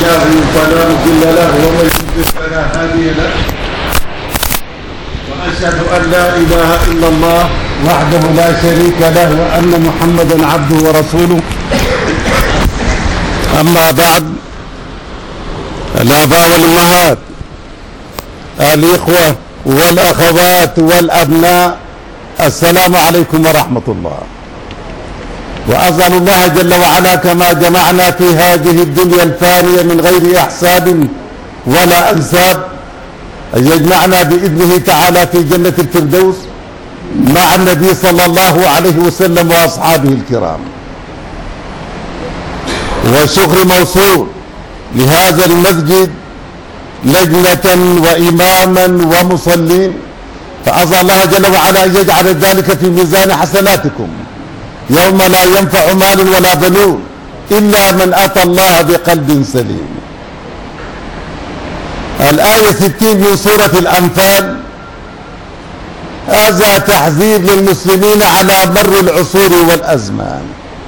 الله فلا مضل له ومن يضلل فلا هادي له، وأشهد أن لا إله إلا الله وحده لا شريك له وأن محمدا عبده ورسوله. أما بعد، الآباء والأمهات، الإخوة والأخوات والأبناء، السلام عليكم ورحمة الله. وأسأل الله جل وعلا كما جمعنا في هذه الدنيا الفانية من غير أحساب ولا أنساب أن يجمعنا بإذنه تعالى في جنة الفردوس مع النبي صلى الله عليه وسلم وأصحابه الكرام. والشكر موصول لهذا المسجد لجنة وإماما ومصلين، فأسأل الله جل وعلا أن يجعل ذلك في ميزان حسناتكم يوم لا ينفع مال ولا بنون إلا من أتى الله بقلب سليم. الآية 60 من سورة الأنفال هذا تحذير للمسلمين على مر العصور والأزمان،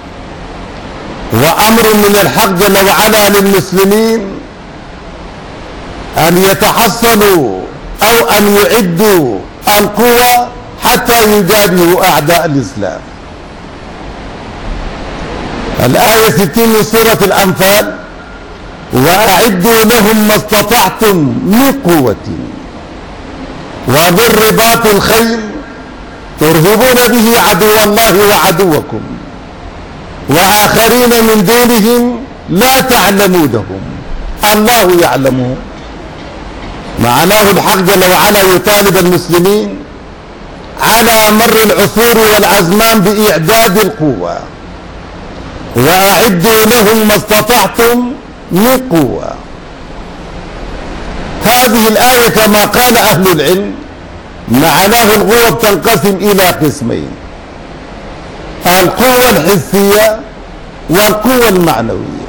وأمر من الحق جل وعلا للمسلمين أن يتحصنوا أو أن يعدوا القوة حتى يجابهوا أعداء الإسلام. الآية 60 من سورة الأنفال: وأعدوا لهم ما استطعتم من قوة ومن رباط الخيل ترهبون به عدو الله وعدوكم وآخرين من دونهم لا تعلمونهم الله يعلمهم. معناه الحق جل وعلا يطالب المسلمين على مر العصور والأزمان بإعداد القوة، وأعدوا لهم ما استطعتم من قوة. هذه الآية كما قال أهل العلم معناه القوة تنقسم إلى قسمين: القوة الحسية والقوة المعنوية.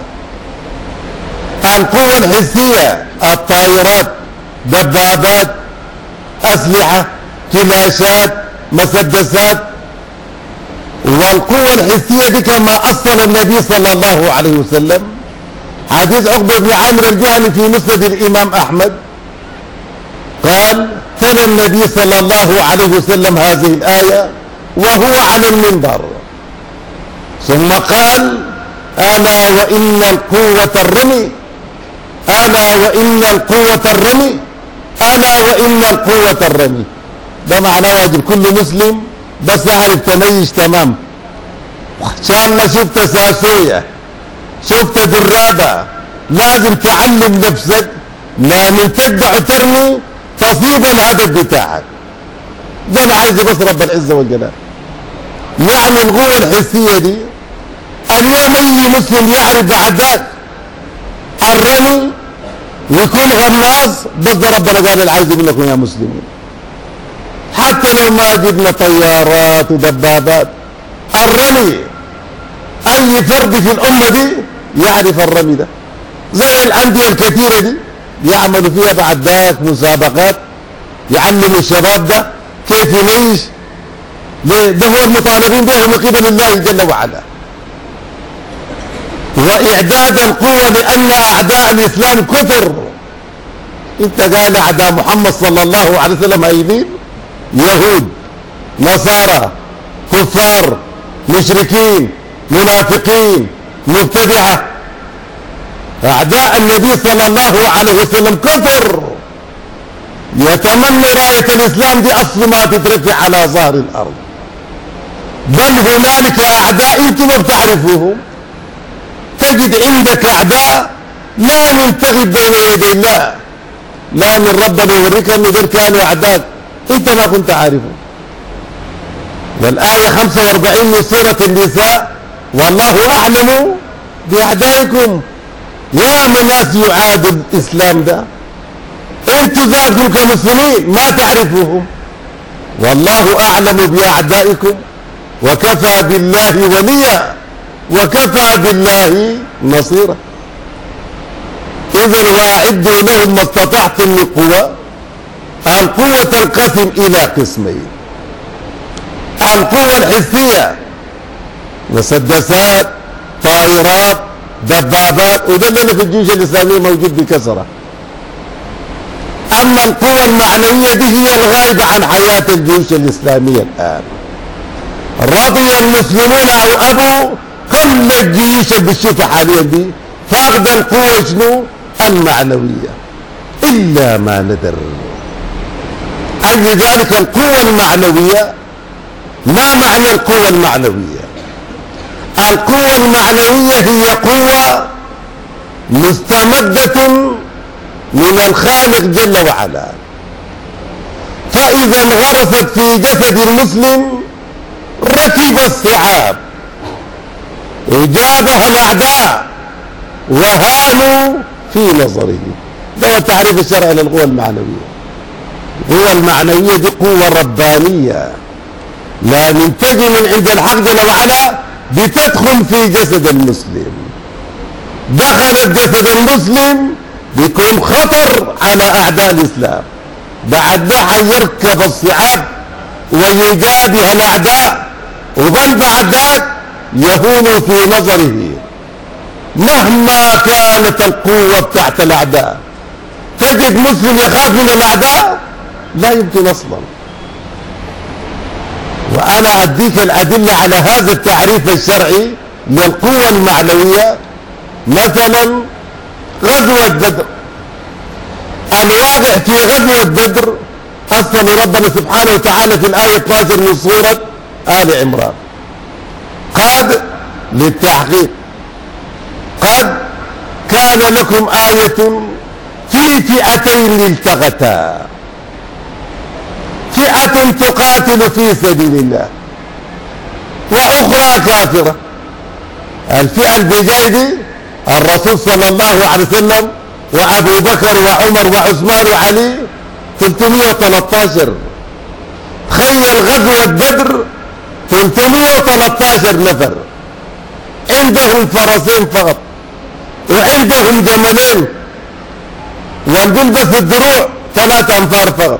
القوة الحسية الطائرات، دبابات، أسلحة، كلاشات، مسدسات. والقوة الحسية دي كما أصل النبي صلى الله عليه وسلم حديث عقبة بن عامر الجهني في مسند الإمام أحمد، قال: تلا النبي صلى الله عليه وسلم هذه الآية وهو على المنبر، ثم قال: ألا وإن القوة الرمي، ألا وإن القوة الرمي، ألا وإن القوة الرمي. ده معناه واجب كل مسلم بس يعرف تميز تمام. عشان ما شفت ساسية، شفت درابة، لازم تعلم نفسك لما تقدع ترمي تصيب الهدف بتاعك. ده اللي عايزه بس رب العزة والجلال. يعني القوة الحسية دي اليوم أي مسلم يعرف بعدات الرمي ويكون غماص، بس ده ربنا قال اللي عايزه منكم يا مسلمين. حتى لو ما جبنا طيارات ودبابات، الرمي أي فرد في الأمة دي يعرف الرمي ده. زي الأندية الكثيرة دي يعملوا فيها بعد ذاك مسابقات يعلموا الشباب ده كيف يعيش. ده هو المطالبين به من قبل الله جل وعلا. وإعداد القوة لأن أعداء الإسلام كثر. أنت قال أعداء محمد صلى الله عليه وسلم أيدين يهود، نصارى، كفار، مشركين، منافقين، مبتدعة. أعداء النبي صلى الله عليه وسلم كثر. يتمنى راية الإسلام دي أصل ما تترفع على ظهر الأرض. بل هنالك أعداء أنتم ما بتعرفوهم. تجد عندك أعداء لا منتغب بين يدي الله، لا من ربنا يوريك أنه دول كانوا أعداء أنت ما كنت عارفه. والآية 45 من سورة النساء: والله أعلم بأعدائكم. يا من ناس يعادوا الإسلام ده، أنتوا ذاتكم كمسلمين ما تعرفوهم. والله أعلم بأعدائكم وكفى بالله وليا وكفى بالله نصيرا. إذن وأعدوا لهم ما استطعتم من قوة. القوة تنقسم إلى قسمين: القوة الحسية، مسدسات، طائرات، دبابات، وده اللي في الجيوش الإسلامية موجود بكثرة. أما القوة المعنوية دي هي الغايبة عن حياة الجيوش الإسلامية الآن. رضي المسلمون أو أبوا، كل الجيوش اللي بتشوفها حاليا دي فاقدة القوة شنو؟ المعنوية، إلا ما ندر. أي ذلك القوة المعنوية، ما معنى القوة المعنوية؟ القوة المعنوية هي قوة مستمدة من الخالق جل وعلا، فإذا انغرست في جسد المسلم ركب الصعاب وجابه الأعداء وهانوا في نظره. ده هو التعريف الشرعي للقوة المعنوية. القوة المعنوية دي قوة ربانية لازم تجي من عند الحق جل وعلا، بتدخل في جسد المسلم. دخلت جسد المسلم بيكون خطر على أعداء الإسلام، بعد ده حيركب الصعاب ويجابه الأعداء، وبل بعد ذاك يهون في نظره. مهما كانت القوة بتاعت الأعداء، تجد مسلم يخاف من الأعداء؟ لا يمكن أصلا. وأنا أديك الأدلة على هذا التعريف الشرعي للقوة المعنوية. مثلا غزوة بدر، الواقع في غزوة بدر أصل ربنا سبحانه وتعالى في الآية 12 من سورة آل عمران، قد للتحقيق، قد كان لكم آية في فئتين التقتا، فئة تقاتل في سبيل الله وأخرى كافرة. الفئة البجاية دي الرسول صلى الله عليه وسلم وأبو بكر وعمر وعثمان وعلي 313. تخيل غزوة بدر 313 نفر، عندهم فرسين فقط وعندهم جملين، والبلبس الدروع 3 أنفار فقط.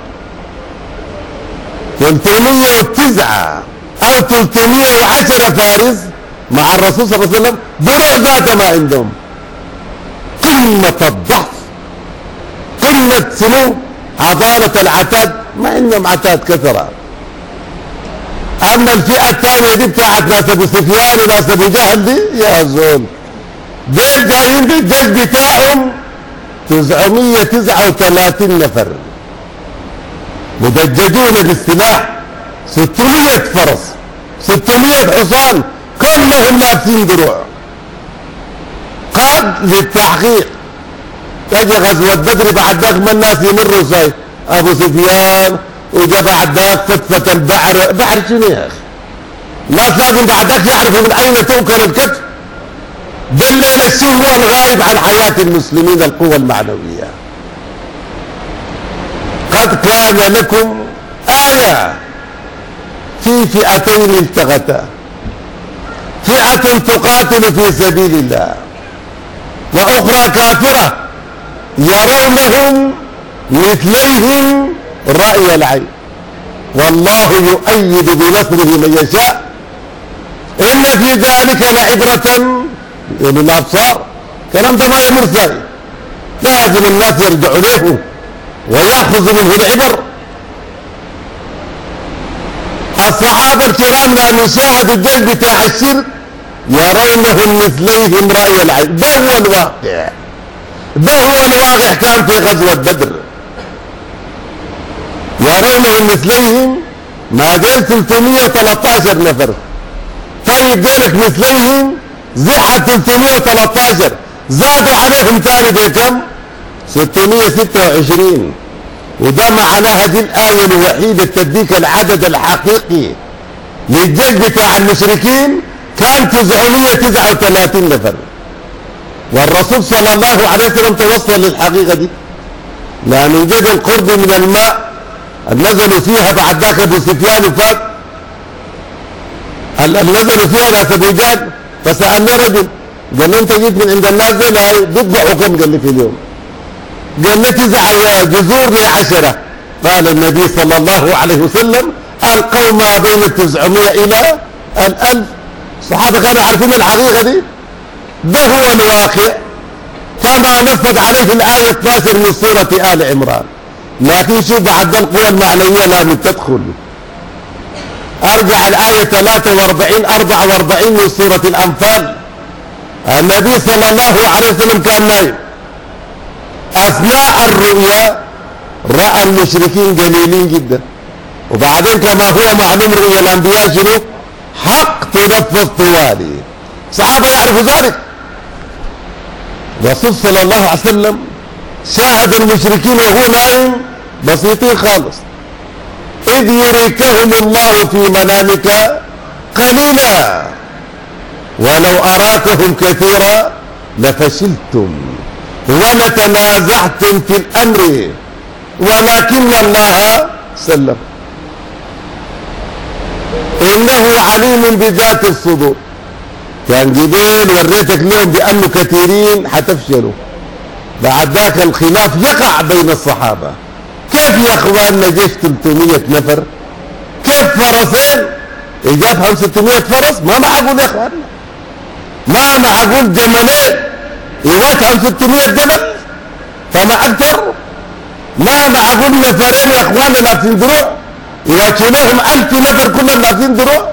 309 أو 310 فارس مع الرسول صلى الله عليه وسلم، دروع ذات ما عندهم. قمة الضعف، قمة سنو عضالة العتاد، ما عندهم عتاد كثرة. أما الفئة الثانية دي بتاعت ناس أبو سفيان وناس أبو جهل دي، يا زول ديل جايين بالجيش بتاعهم 939 نفر مدججون بالسلاح، 600 فرس، 600 حصان، كلهم لابسين دروع. قد للتحقيق. تجي غزوة بدر بعد ذاك ما الناس يمروا زي أبو سفيان، وجا بعد ذاك فتفة البحر. بحر شنو يا أخي؟ ناس لازم بعد ذاك يعرفوا من أين تنقل الكتف. ده الليلة الشيء هو الغايب عن حياة المسلمين، القوة المعنوية. قد كان لكم آية في فئتين التقتا، فئة تقاتل في سبيل الله وأخرى كافرة يرونهم مثليهم رأي العين والله يؤيد بنصره من يشاء إن في ذلك لعبرة للأبصار. كلام ده ما يمر ثاني، لازم الناس يرجعوا له ويأخذوا منه العبر. الصحابة الكرام لما شاهدوا الجيش بتاع الشرك يرونهم مثليهم رأي العين. ده هو الواقع، ده هو الواقع كان في غزوة بدر. يرونهم مثليهم، ما ديل 313 نفر، طيب ديلك مثليهم زحة 313 زادوا عليهم ثاني بكم 626. وده معناها دي الآية الوحيدة تديك العدد الحقيقي للجيش بتاع المشركين كان 939 نفر. والرسول صلى الله عليه وسلم توصل للحقيقة دي، لأن وجد القرب من الماء نزلوا فيها بعد ذاك أبو سفيان وفات، نزلوا فيها ناس أبو جهل. فسألني رجل قال لي أنت جيت من عند الناس دي؟ لا بيطبعوا كم؟ قال لي في اليوم. قال لي 9 جزور ل10. قال النبي صلى الله عليه وسلم ألقوا ما بين 900 إلى 1000. الصحابة كانوا عارفين الحقيقة دي، ده هو الواقع كما نفذ عليه الآية 12 من سورة آل عمران. لكن شوف بعد القوى المعنوية لازم تدخل. ارجع الآية 43 44 من سورة الأنفال. النبي صلى الله عليه وسلم كان نايم أثناء الرؤيا، رأى المشركين قليلين جدا. وبعدين كما هو معلوم رؤيا الأنبياء شنو؟ حق تنفذ طوالي. صحابة يعرفوا ذلك. الرسول صلى الله عليه وسلم شاهد المشركين وهو نايم بسيطين خالص. إذ يريكهم الله في منامك قليلا ولو أراكهم كثيرا لفشلتم ولتنازعتم في الأمر ولكن الله سلم إنه عليم بذات الصدور. كان جبال وريتك لهم بأنه كثيرين حتفشلوا. بعد ذاك الخلاف يقع بين الصحابة. كيف يا اخواننا جيش 300 نفر؟ كيف فرسين يجابهم 600 فرس؟ ما معقول يا اخواننا، ما معقول جملين يواجههم 600 جبل فما اكثر. ما معقول نفرين يا اخواننا لابسين دروع يواجهوا لهم 1000 نفر كلهم لابسين دروع.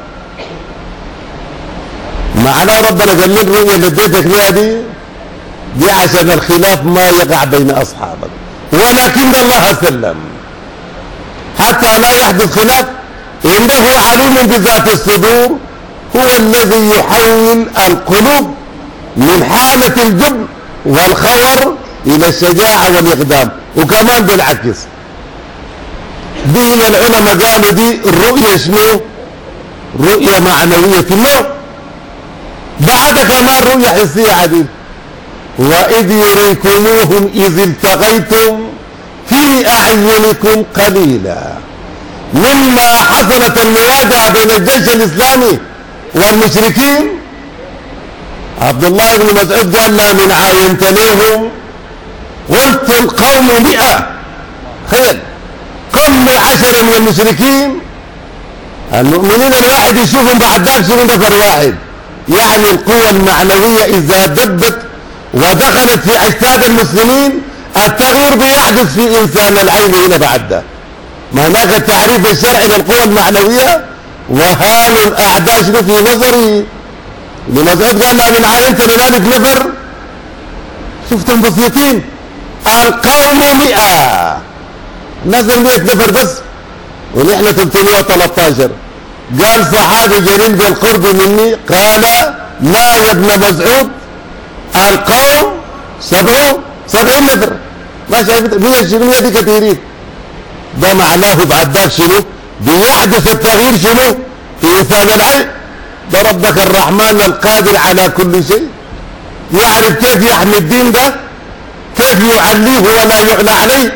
معناه ربنا قال لك الرؤيا اللي اديتك ليها دي عشان الخلاف ما يقع بين اصحابك، ولكن الله سلم حتى لا يحدث خلاف. انه عليم بذات الصدور، هو الذي يحول القلوب من حالة الجبن والخور الى الشجاعة والاقدام، وكمان بالعكس. دي العلماء قالوا دي الرؤية شنو؟ رؤية معنوية في النوم. بعد كمان رؤية حسية عديد. وإذ يريكموهم إذ التقيتم في أعينكم قليلا. مما حصلت المواجهة بين الجيش الإسلامي والمشركين، عبد الله بن مسعود قال لا من عاينتنيهم قلت القوم 100. تخيل كل 10 من المشركين المؤمنين الواحد يشوفهم بعد ذلك شنو نفر واحد. يعني القوة المعنوية إذا دبت ودخلت في أجساد المسلمين التغيير بيحدث في إنسان العين هنا بعد ده. ما هناك التعريف الشرعي للقوة المعنوية وهان الأعداء شنو في نظري. ابن مسعود قال لا من عاينت لذلك نفر شفتم بسيطين. القوم 100 نزل 100 نفر بس ونحن 313. قال صحابي جليل بالقرب مني قال لا يا ابن مسعود القوم 70 نفر. ما شايف 100 شنو 100 دي كثيرين. ده معناه بعد ذاك شنو؟ بيحدث التغيير شنو؟ في انسان العين. ده ربك الرحمن القادر على كل شيء، يعرف كيف يحمي الدين ده، كيف يعليه ولا يعلى عليه.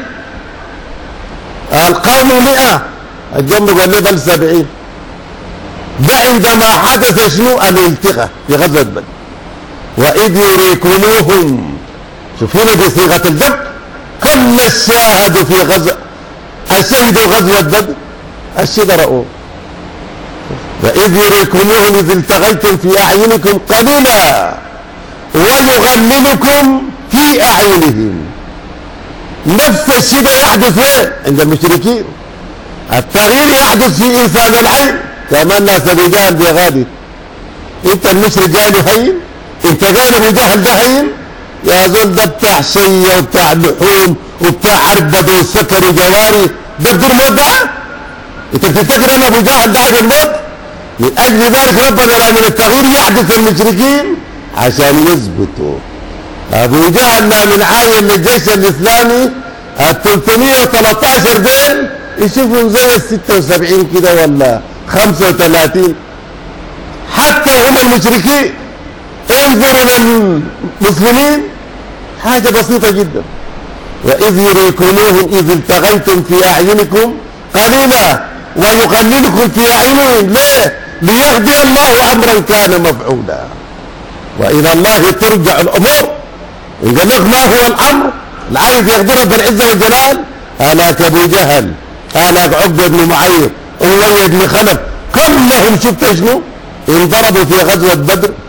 القوم 100 الجنب قال لي بل 70. ده عندما حدث شنو؟ الالتقاء في غزوة بدر. وإذ يريكموهم، شوف هنا بصيغة الجمع. كل الشاهد في غزوة الشهد غزوة بدر الشهد رأوه. وإذ يريكموهم إذ التقيتم في أعينكم قليلا ويغللكم في أعينهم. نفس الشيء يحدث وين؟ عند المشركين. التغيير يحدث في إنسان العين. كمان ناس أبو جهل بغادي. أنت المشرك جاي له هين؟ أنت قال أبو جهل ده هين؟ يا زول ده بتاع شية وبتاع لحوم وبتاع عربد وسكر وجواري. ده بدون موت ده؟ أنت بتفتكر أن أبو جهل ده عبد الموت؟ من أجل ذلك ربنا من التغيير يحدث المشركين عشان يثبتوا. أبو جهل من عاين للجيش الإسلامي ال 313 دين يشوفهم زي ال 76 كده ولا 35. حتى هم المشركين انظروا للمسلمين حاجة بسيطة جدا. وإذ يريكموهم إذ التقيتم في أعينكم قليلا ويقللكم في أعينهم. ليه؟ ليقضي الله أمرا كان مفعولا وإلى الله ترجع الأمور. قال لك ما هو الأمر العايز يقضي رب العزة والجلال؟ هلاك أبو جهل، هلاك عقبة بن معيط، أمية بن خلف، كلهم شفت شنو؟ انضربوا في غزوة بدر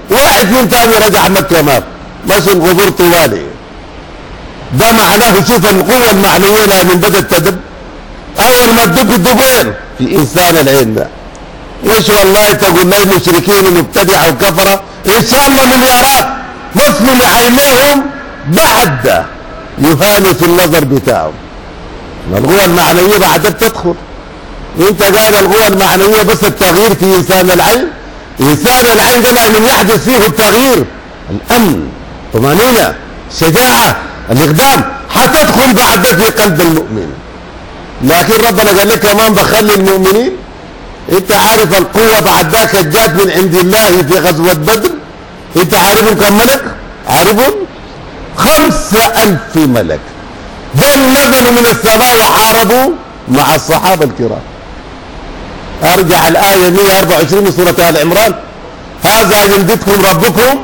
واحد فيهم تاني رجع مكة ماشي القبور طوالي. ده معناه شوف القوة المعنوية لها من بدأت تدب. أول ما تدب وين؟ في إنسان العين ده. مش والله تقول لي مشركين ومبتدعة وكفرة، إن شاء الله مليارات وصلوا لعينيهم بعد يهانوا في النظر بتاعهم. القوة المعنوية بعد بتدخل. انت قاعد القوة المعنوية بس التغيير في إنسان العين. إنسان العين ده من يحدث فيه التغيير، الأمن، طمأنينة، شجاعة، الإقدام، حتدخل بعد في قلب المؤمن. لكن ربنا قال لك كمان بخلي المؤمنين. انت عارف القوة بعد ذاك جات من عند الله في غزوة بدر. انت عارفهم كم ملك؟ عارفهم 5000 ملك. دول نزلوا من السماء وحاربوا مع الصحابة الكرام. ارجع الآية 124 من سورة آل عمران. هذا يمددكم ربكم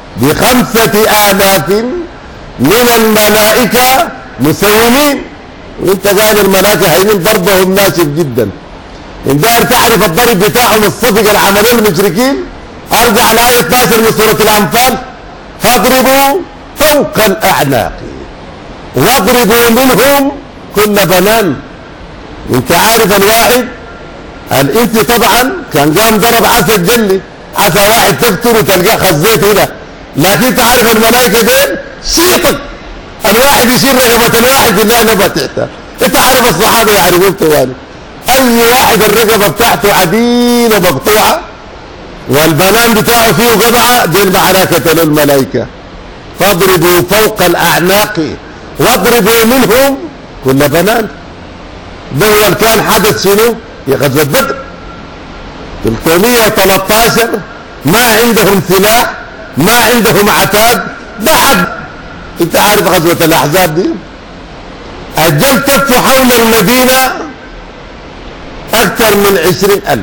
ب5000 من الملائكة مسومين. وانت قاعد الملائكة هينين ضربهم ناشف جدا. ان داير تعرف الضرب بتاعهم الصفق العملية المشركين، ارجع الآية 12 من سورة الأنفال. فاضربوا فوق الأعناق واضربوا منهم كل بنان. انت عارف الواحد الانت طبعا كان قام ضرب عسى الجلي، عسى واحد تقتل وتلقاه خزيت هنا. لكن تعرف الملائكة دين شيطك الواحد يشيل رقبة الواحد بالله نبت تحته. انت عارف الصحابة يعرفون طوالي اي واحد الرقبة بتاعته عديلة مقطوعة والبنان بتاعه فيه قطعة، دي المعركة للملائكة. فاضربوا فوق الأعناق واضربوا منهم كل بنان. ده هو كان حدث شنو في غزوة بدر. 313 ما عندهم سلاح، ما عندهم عتاد، ده حد. انت عارف غزوة الأحزاب دي الجل تف حول المدينة أكثر من 20,000.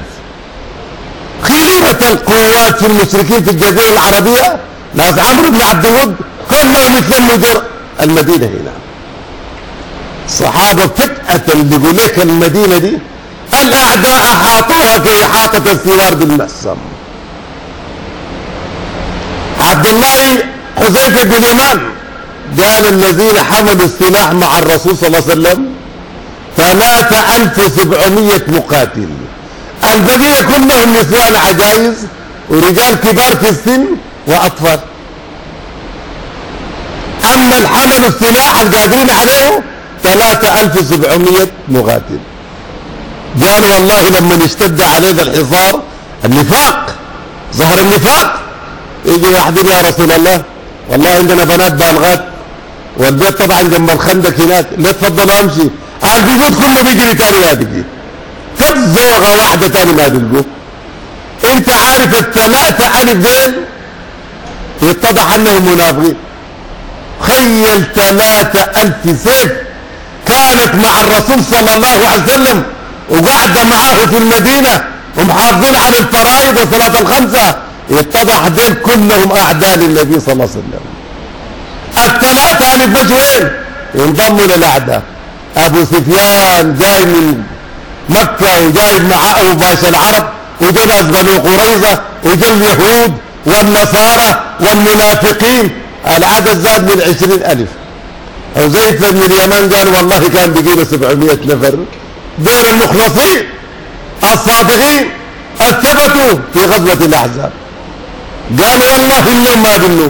خيرة القوات في المشركين في الجزيرة العربية ناس عمرو بن عبد الود كلهم يتلموا جر المدينة هنا. الصحابة فجأة اللي يقول لك المدينة دي الأعداء أحاطوها كإحاطة الثوار بالمأسم. عبد الله حذيفة بن يمان قال الذين حملوا السلاح مع الرسول صلى الله عليه وسلم 3700 مقاتل. البقية كلهم نسوان عجائز ورجال كبار في السن وأطفال. أما الحمل السلاح القادرين عليه 3700 مقاتل. قال والله لما اشتد علينا الحصار النفاق، ظهر النفاق، يجي واحدين يا رسول الله والله عندنا بنات بالغات والبيت طبعا جنب الخندق هناك، لا تفضلوا امشي. البيوت كله بيجري تاني ما بيجي. كم زوغه واحده تاني ما بيلقوا. انت عارف ال3,000 دين يتضح انهم منافقين. خيل 3,000 سيف كانت مع الرسول صلى الله عليه وسلم وقاعده معاه في المدينه ومحافظين على الفرائض والصلاه الخمسه. يتضح دين كلهم اعداء للنبي صلى الله عليه وسلم. ال3,000 مش وين؟ ينضموا للاعداء. ابو سفيان جاي من مكة وجايب معاه أوباش العرب وجا ناس بنو قريظة وجا اليهود والنصارى والمنافقين. العدد زاد من 20,000. حذيفة بن اليمان قال والله كان بيجينا 700 نفر. دول المخلصين الصادقين الثبتوا في غزوة الأحزاب. قال والله اليوم ما بنو.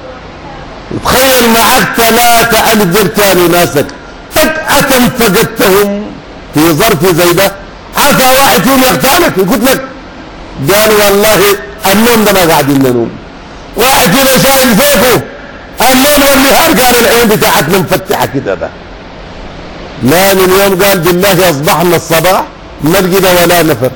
تخيل معك 3,000 دول كانوا ناسك فجأة فقدتهم في ظرف زي ده. عسى واحد فيهم يغتالك يقول لك. قال والله النوم ده ما قاعدين ننوم. واحد فينا شايل سيفه الليل والنهار قال العين بتاعتنا مفتحه كده. ده لا من يوم قال بالله اصبحنا الصباح ما لقينا ولا نفر.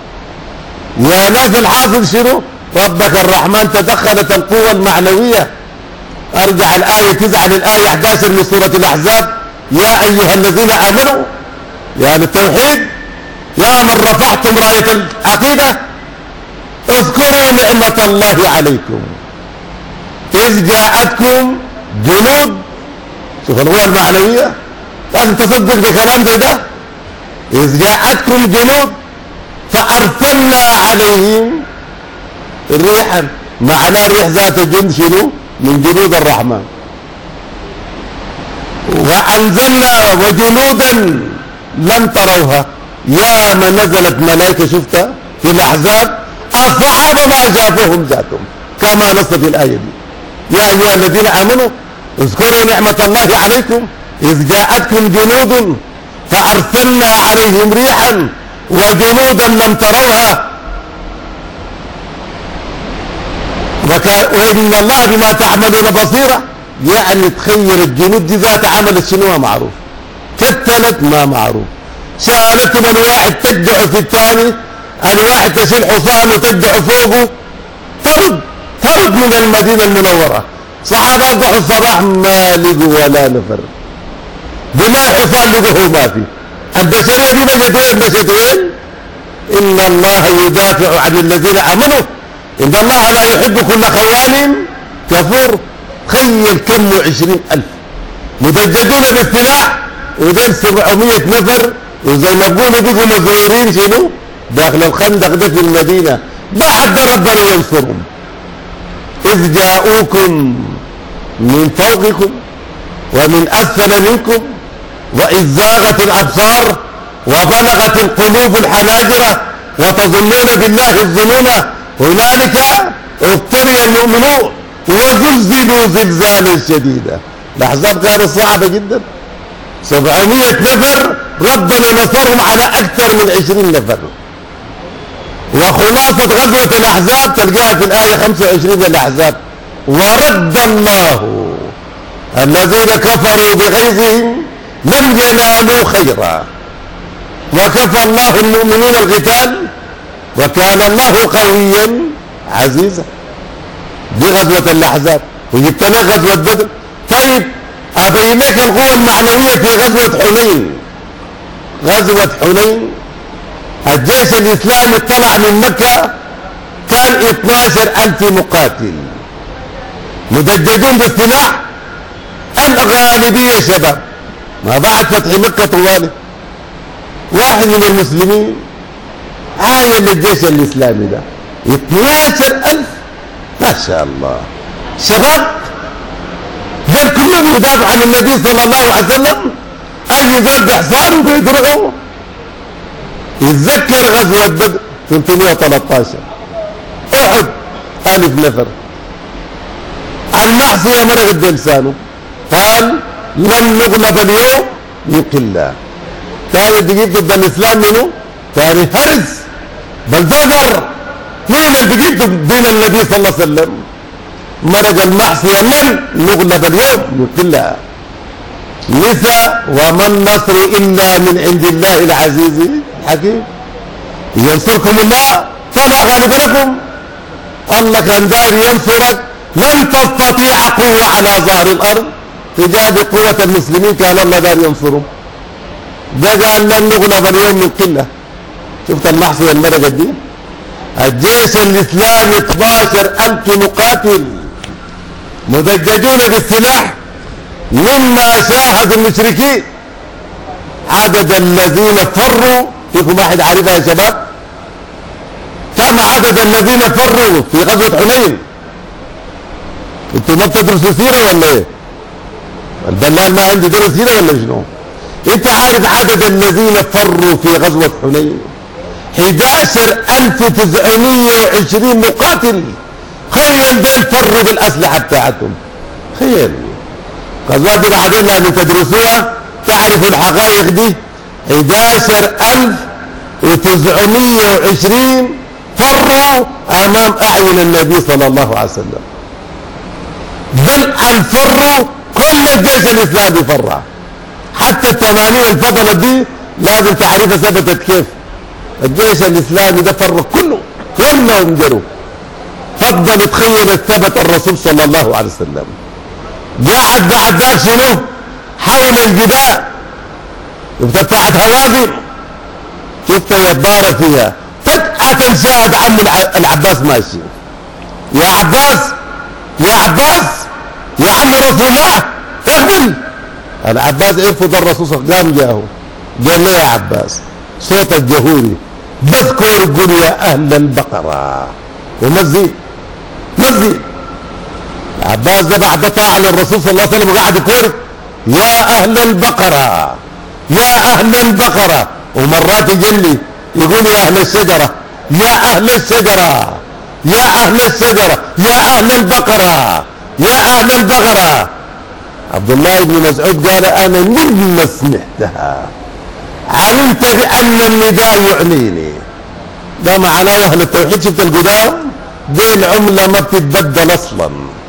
يا ناس الحاصل شنو؟ ربك الرحمن تدخلت القوة المعنوية. ارجع الآية 9 للآية 11 من سورة الأحزاب. يا أيها الذين آمنوا يا للتوحيد يا من رفعتم راية العقيدة اذكروا نعمة الله عليكم إذ جاءتكم جنود. شوف القوة المعنوية لازم تصدق بكلام زي ده. إذ جاءتكم جنود فأرسلنا عليهم ريحا معناه الريح ذات جند شنو من جنود الرحمن. وأنزلنا وجنودا لم تروها، يا ما نزلت ملائكة شفتها في الأحزاب أصعب ما شافوهم ذاتهم، كما نص في الآية دي. يا أيها الذين آمنوا اذكروا نعمة الله عليكم إذ جاءتكم جنود فأرسلنا عليهم ريحا وجنودا لم تروها وإن الله بما تعملون بصيرة. يعني تخيل الجنود دي ذات عملت شنو ما معروف، كتلت ما معروف، شالتهم الواحد تجعوا في الثاني، الواحد تشيل حصان وتجعوا فوقه، طرد من المدينة المنورة. صحابة ضحوا الصباح ما لقوا ولا نفر، بما حصان لقوه ما في. البشرية دي بشت وين؟ إن الله يدافع عن الذين آمنوا إن الله لا يحب كل خوان كفور. تخيل كم 20,000 مدججون بالسلاح، ودول 700 نفر، وزي ما بقولوا بقوا مزورين شنو داخل الخندق ده في المدينة. بعد ربنا ينصرهم. إذ جاءوكم من فوقكم ومن أسفل منكم وإذ زاغت الأبصار وبلغت القلوب الحناجر وتظنون بالله الظنون هنالك ابتلي المؤمنون وزلزلوا زلزالا شديدا. الأحزاب كانت صعبة جدا، 700 نفر ربنا نصرهم على أكثر من 20 نفر. وخلاصة غزوة الأحزاب تلقاها في الآية 25 للأحزاب: ورد الله الذين كفروا بغيظهم لم ينالوا خيرا وكفى الله المؤمنين القتال وكان الله قويا عزيزا. دي غزوة الأحزاب. وجبت لك غزوة بدر. طيب أبين لك القوة المعنوية في غزوة حنين. غزوة حنين الجيش الإسلامي طلع من مكة كان 12,000 مقاتل مدججون بالسلاح، الغالبية شباب ما بعد فتح مكة طوالي. واحد من المسلمين عاين للجيش الإسلامي ده 12,000 ما شاء الله شباب، دول كلهم يدافعوا عن النبي صلى الله عليه وسلم. أي زول بحصان بيدرعوا. يتذكر غزوة بدر 313، أحد 1000 نفر. المعصية مرقت بلسانه قال لن نغلب اليوم من قلة. ثاني بقيت ضد الإسلام منه، ثاني هرس بلدوزر. مين اللي بقيت دين النبي صلى الله عليه وسلم؟ مرق المعصية لن نغلب اليوم من قلة. نساء وما النصر إلا من عند الله العزيز الحكيم. ينصركم الله فلا غالب لكم. الله كان داير ينصرك، لن تستطيع قوة على ظهر الأرض تجاب قوة المسلمين، كان الله داير ينصرهم. ده قال لن نغلب اليوم من قلة. شفت المعصية المرقة دي؟ الجيش الإسلامي 12,000 مقاتل مدججون بالسلاح، مما شاهد المشركين. عدد الذين فروا، فيكم واحد عارفها يا شباب؟ كم عدد الذين فروا في غزوة حنين؟ انتوا ما بتدرسوا سيرة ولا ايه؟ البلال ما عنده درس سيرة ولا شنو؟ انت عارف عدد الذين فروا في غزوة حنين 11,920 مقاتل. خيل دول فروا بالأسلحة بتاعتهم. خيل غزوات دي بعدين لما تدرسوها تعرفوا الحقائق دي. 11,920 فروا أمام أعين النبي صلى الله عليه وسلم. بل الفروا كل الجيش الإسلامي فرع، حتى 80 الفضلة دي لازم تعرفها ثبتت كيف. الجيش الإسلامي ده فر كلهم جروا. فضل تخيل الثبت الرسول صلى الله عليه وسلم قاعد بعد ذاك شنو حول الجبال وبتدفعت هوازن. شفت يدار فيها فجأة شاهد عم العباس ماشي. يا عباس يا عباس يا عم رسول الله اقبل. العباس عرفوا الرسول صلى الله عليه وسلم، قام جاهو قال لي يا عباس صوت الجهوري بذكر يقول يا أهل البقرة ومزيد مسجد. عباس ده بعد طلع للرسول صلى الله عليه وسلم وقعد يقول يا اهل البقره يا اهل البقره، ومرات يجلي يقول يا اهل الشجره يا اهل الشجره يا اهل الشجره يا اهل البقره يا اهل البقره. عبد الله بن مسعود قال انا مما سمعتها علمت بان النداء يعنيني. ده معناه اهل التوحيد. شفت القدام دي العمله ما بتتبدل اصلا،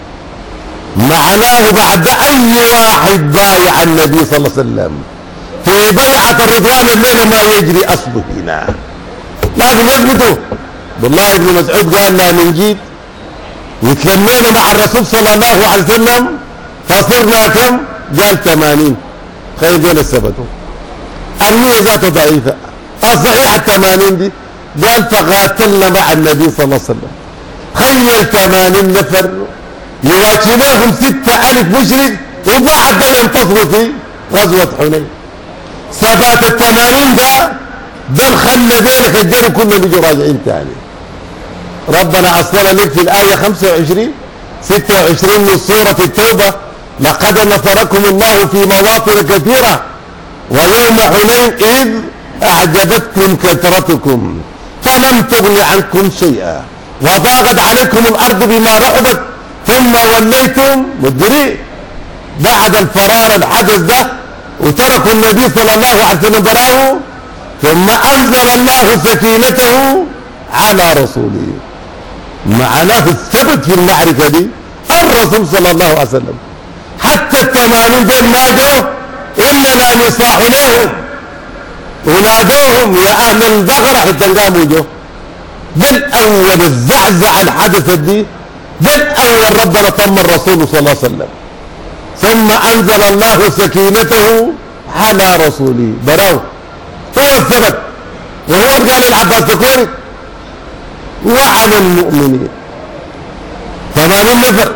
معناه بعد اي واحد بايع النبي صلى الله عليه وسلم في بيعه الرضوان الليله ما يجري اصله هنا، لازم يثبتوا. عبد الله بن مسعود قال لا من جيت وتلمينا مع الرسول صلى الله عليه وسلم فصرنا كم؟ قال 80. خير دول الثبتوا. النية ذاته ضعيفة. الصحيحة 80 دي قال فقاتلنا مع النبي صلى الله عليه وسلم. خيل 80 نفر يواجهناهم 6000 مشرك وبعد ينتصروا في غزوة حنين. ثبات ال80 ده خلى ذلك الجن كلهم يجوا راجعين تاني. ربنا أصلنا لك في الآية 25 26 من سورة التوبة لقد نصركم الله في مواطن كثيرة ويوم حنين إذ أعجبتكم كثرتكم فلم تغن عنكم شيئا وضاقت عليكم الأرض بما رحبت ثم وليتم مدبرين. بعد الفرار الحدث ده وتركوا النبي صلى الله عليه وسلم براه، ثم أنزل الله سكينته على رسوله. معناه الثبت في المعركة دي الرسول صلى الله عليه وسلم. حتى ال80 دول ما جو إلا لا يصاح لهم ونادوهم يا أهل البقرة حتى قاموا جو. ده الأول الزعزع الحدث دي، ده الأول ربنا طمن الرسول صلى الله عليه وسلم. ثم أنزل الله سكينته على رسوله براو. هو الثبت. وهو قال العباس ذكوري وعلى المؤمنين 80 نفر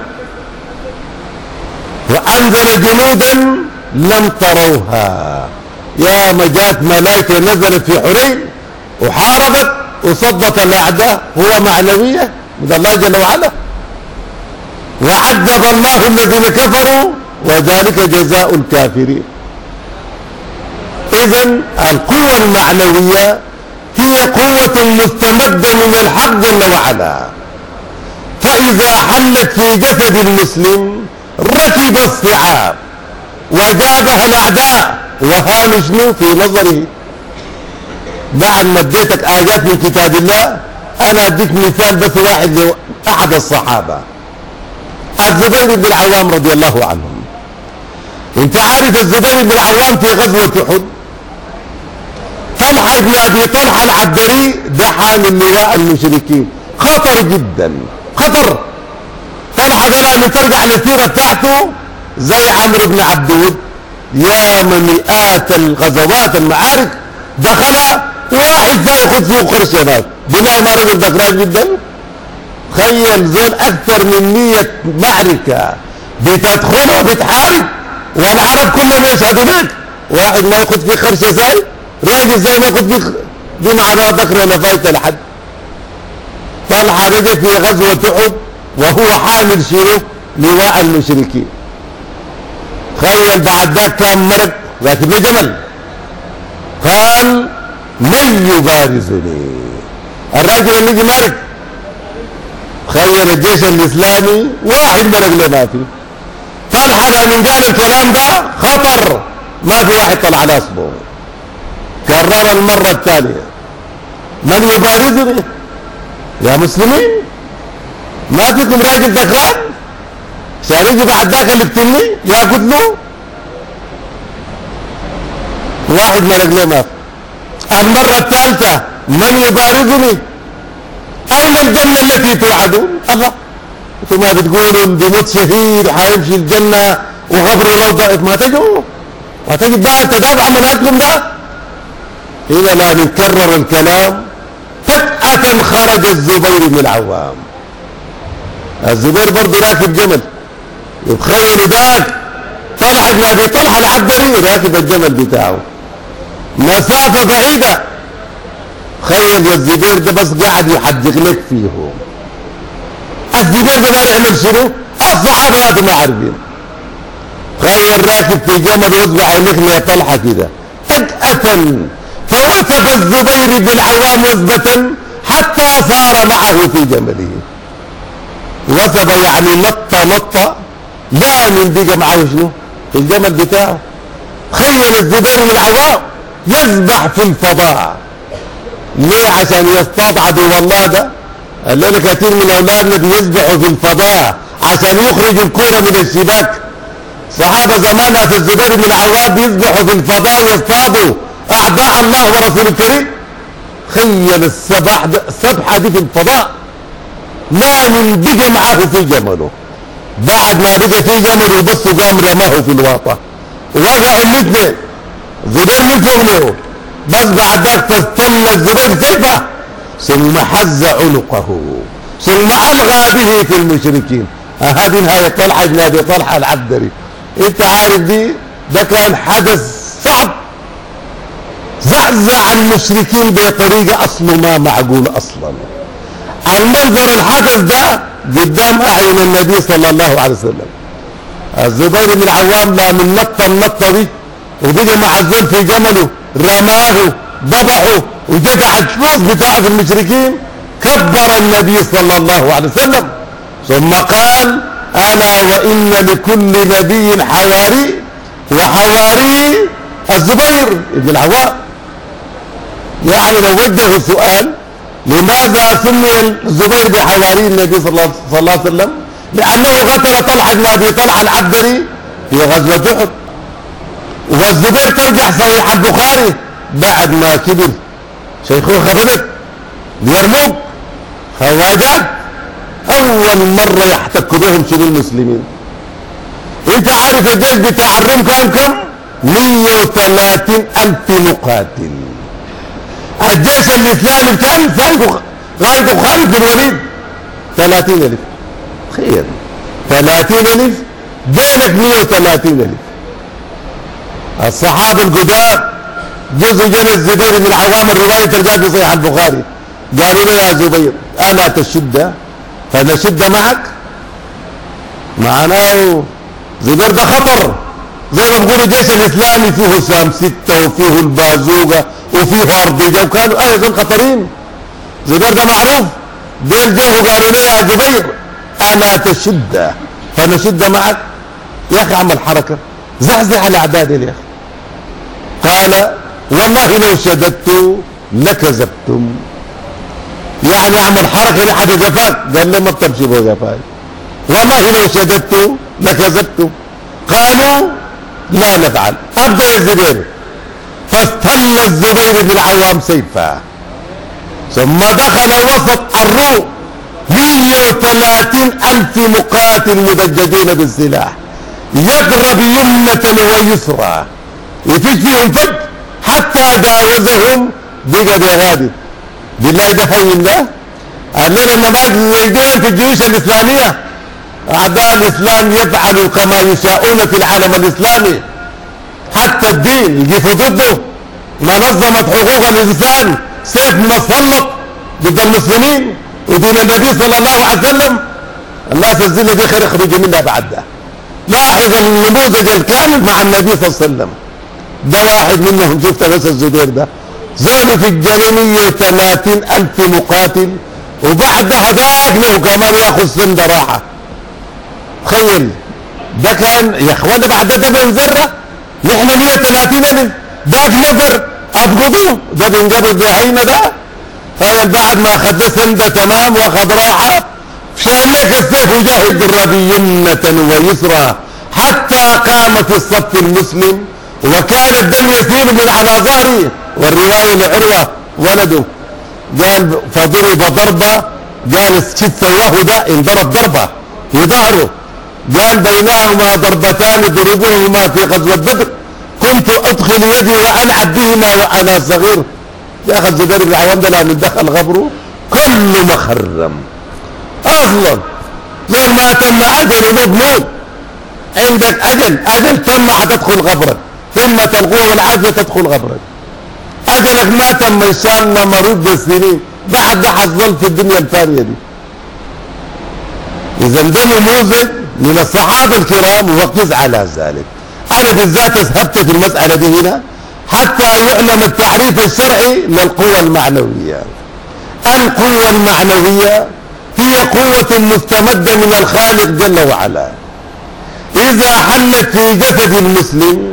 وأنزل جنودا لم تروها. يا ما جات ملائكة نزلت في حنين وحاربت وصدت الأعداء. هو معنوية من الله جل وعلا. وعذب الله الذين كفروا وذلك جزاء الكافرين. إذن القوة المعنوية هي قوة مستمدة من الحق جل وعلا، فإذا حلت في جسد المسلم ركب الصعاب وجابها الأعداء وهان شنو في نظره. بعد ما اديتك آيات من كتاب الله أنا أديك مثال بس واحد لأحد الصحابة الزبير بن العوام رضي الله عنهم. انت عارف الزبير بن العوام في غزوة أحد طلحة بن أبي طلحة العبدري ده حامل لواء المشركين، خطر جدا خطر. طلحة ده لما ترجع للسيرة بتاعته زي عمرو بن عبد الود، يا مئات الغزوات المعارك دخل واحد زي ياخد فيه قرش هناك بناء ما رجل دكران جدا. تخيل زول أكثر من 100 معركة بتدخل وبتحارب والعرب كلهم يشهدوا لك، واحد ما ياخد فيه قرش زي راجل زي ما ياخد فيه دي معناها ذكر ولا فايته لحد. طلحة رجع في غزوة أحد وهو حامل شنو؟ لواء المشركين. تخيل بعد ذاك كان مرق راكب جمل قال من يبارزني؟ الراجل اللي يجي مرق. تخيل الجيش الإسلامي واحد مرق له ما في. طلحة من قال الكلام ده خطر، ما في واحد طلع على اصبعه. كرر المرة الثانية من يبارزني؟ يا مسلمين ما فيكم راجل ذكران عشان يجي بعد ذاك اللي يقتلني ياخذ له واحد مرق له ما في. المرة الثالثة من يبارزني؟ أين الجنة التي توعدون؟ الله انتم ما بتقولوا بموت شهيد حيمشي الجنة وغبره لو ضعف ما تجوا ما تجد بقى التدافع عملاتكم ده. إذا لا نكرر الكلام فجأة خرج الزبير بن العوام. الزبير برضه راكب جمل. يتخيلوا ذاك طلحة بن أبي طلحة العبدري راكب الجمل بتاعه مسافة بعيدة. تخيل يا الزبير ده بس قاعد يحدق لك فيه الزبير ده يعمل شنو؟ الصحابة ما عارفين. غير راكب في جمل واصبع ولخني طلحة كده فجأة، فوثب الزبير بالعوام وثبة حتى صار معه في جمله. وثب يعني نط لا من بقى معه شنو؟ في الجمل بتاعه. تخيل الزبير من العوام يسبح في الفضاء. ليه؟ عشان يصطاد عدو الله ده. الليلة كثير من اولادنا بيسبحوا في الفضاء عشان يخرجوا الكورة من الشباك. صحابة زمان ناس الزبير بن العوام بيسبحوا في الفضاء يصطادوا اعداء الله ورسوله الكريم. تخيل السبحة دي في الفضاء. لا من بقى معه في جمله. بعد ما بقى في جمله بس قام رماه في الواطة وقعوا الاثنين. زبير من فوق له بس بعد ذاك فاستل الزبير سيفه ثم حز عنقه ثم الغى به في المشركين. هذه نهاية طلحة بن ابي طلحة العبدري. انت عارف دي ده كان حدث صعب زعزع المشركين بطريقة اصله ما معقول اصلا. المنظر الحدث ده قدام اعين النبي صلى الله عليه وسلم. الزبير بن العوام لا من نط النطه دي وبقى مع الزول في جمله رماه ذبحه وجدع الفلوس بتاعه المشركين. كبر النبي صلى الله عليه وسلم ثم قال الا وان لكل نبي حواري وحواري الزبير بن العوام. يعني لو وجهوا سؤال لماذا سمي الزبير بحواري النبي صلى الله عليه وسلم؟ لأنه قتل طلحة بن أبي طلحة العبدري في غزوة أحد. والزبير ترجع صحيح البخاري بعد ما كبر شيخوخة خبرت بيرموك خواجات أول مرة يحتك بهم شنو المسلمين. أنت عارف الجيش بتاع الروم كم؟ 130,000 مقاتل. الجيش الإسلامي كان رايته خالد بن الوليد 30,000. تخيل 30,000 بينك 130,000. الصحابة القدام جزء جن الزبير من عوام الرواية ترجع في صحيح البخاري قالوا له يا زبير ألا تشد فنشد معك. معناه زبير ده خطر زي ما بيقولوا الجيش الإسلامي فيه سام 6 وفيه البازوقة وفيه أرضية وكانوا أيضا خطرين. زبير ده معروف ديل جوه قالوا له يا زبير ألا تشد فنشد معك. يا أخي عمل حركة زعزع الأعداد يا أخي. قال والله لو شددت لكذبتم. يعني عمل حركة لحد جفاك. قال له ما بتمشي بجفاك والله لو شددت لكذبتم. قالوا لا نفعل. أبدأ الزبير فاستل الزبير بن العوام سيفا ثم دخل وسط الروم 130,000 مقاتل مدججين بالسلاح يضرب يمنة ويسرى يفش فيهم فج حتى جاوزهم. بقى ده غادي بالله ده فين ده؟ الليلة النماذج زي دي في الجيوش الإسلامية. أعداء الإسلام يفعلوا كما يشاءون في العالم الإسلامي. حتى الدين يجي ضده. منظمة حقوق الإنسان سيف مسلط ضد المسلمين ودين النبي صلى الله عليه وسلم. الناس الزلة دي خير يخرجوا منها بعد ده. لاحظ النموذج الكامل مع النبي صلى الله عليه وسلم. ده واحد منهم شفت بس الزبير ده زول في الجنة 130,000 مقاتل وبعدها ذاك له كمان ياخذ سند راحة. تخيل ده كان يا اخوانا بعد ده بنزرة نحن 130,000 ذاك نفر افقدوه ده بنقبض بهينا ده. بعد ما اخذ سند تمام واخذ راحة شال لك السيف وجاهد بالربي يمنة ويسرى حتى قام في الصف المسلم وكان الدم يسيل من على ظهره. والرواية لعروة ولده قال فضرب ضربة قال شد سواه ده انضرب ضربة في ظهره. قال بينهما ضربتان ضربوهما في غزوة بدر كنت ادخل يدي والعب بهما وانا صغير. يا اخي الزبير بن العوام ده لما دخل غبره كله مخرم اصلا زي ما تم اجل له بموت. عندك اجل تم هتدخل غبرك ثم القوة والعافية تدخل غبرك. اجلك ما تم ان شاء الله مريض بالسنين بعد ده حصل في الدنيا الفانية دي. إذا ده نموذج من الصحابة الكرام وقس على ذلك. أنا بالذات أذهبت في المسألة دي هنا حتى يعلم التعريف الشرعي للقوة المعنوية. القوة المعنوية هي قوة مستمدة من الخالق جل وعلا، إذا حلت في جسد المسلم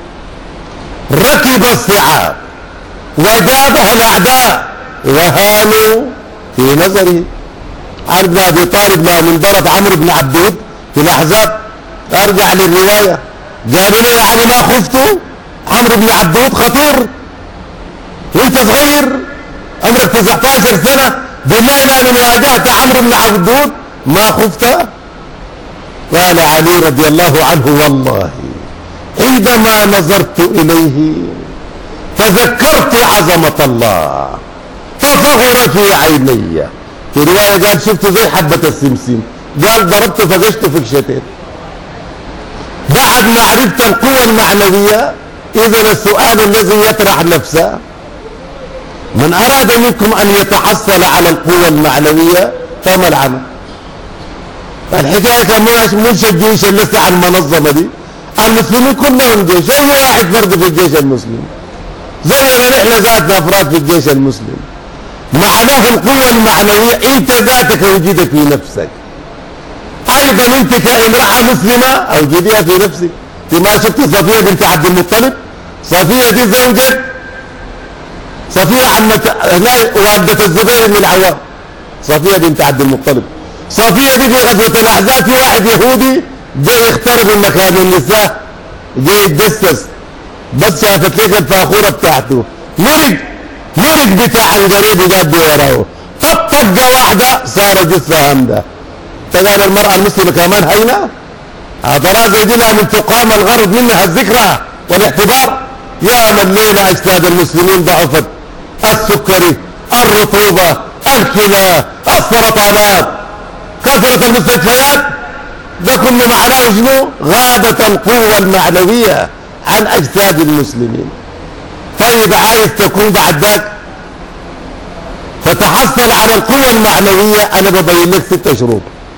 ركب الصعاب وذابه الأعداء وهانوا في نظره. عبد بن أبي طالب لما انضرب عمرو بن عبود في الأحزاب، أرجع للرواية قالوا له يعني ما خفتوا؟ عمرو بن عبود خطير وانت صغير عمرك 19 سنة، بالله لمن واجهت عمرو بن عبود ما خفت؟ قال علي رضي الله عنه والله عندما نظرت إليه تذكرت عظمة الله فصغر في عيني. في رواية قال شفت زي حبة السمسم، قال ضربت فقشت فكشتين. بعد ما عرفت القوة المعنوية، إذا السؤال الذي يطرح نفسه من أراد منكم أن يتحصل على القوة المعنوية فما العمل؟ الحكاية مش الجيش اللي لسه على المنظمة دي، المسلمين كلهم جيش، أي واحد فرد في الجيش المسلم زينا نحن ذاتنا أفراد في الجيش المسلم. معناه القوة المعنوية أنت ذاتك وجودك في نفسك، أيضا أنت كامرأة مسلمة أوجديها في نفسك. أنت ما شفت صفية بنت عبد المطلب؟ صفية دي زوجة صفية عمة والدة الزبير بن العوام، صفية بنت عبد المطلب. صفية دي في غزوة الأحزاب في واحد يهودي جاي يخترق من مكان النساء، جاي يتجسس، بس شافت لك الفاخورة بتاعته مرق بتاع القريب جاب وراه طقة واحدة صار جثة هامدة. فقال المرأة المسلمة كمان هينة عبارات زي دي من تقام الغرض منها الذكرى والاعتبار. يا من ليلة أجساد المسلمين ضعفت، السكري، الرطوبة، الكلى، السرطانات، كثرة المستشفيات، ده كله معناه شنو؟ غابت القوة المعنوية عن أجساد المسلمين. طيب عايز تكون بعد ذاك فتحصل على القوة المعنوية، أنا ببين لك 6 شروط،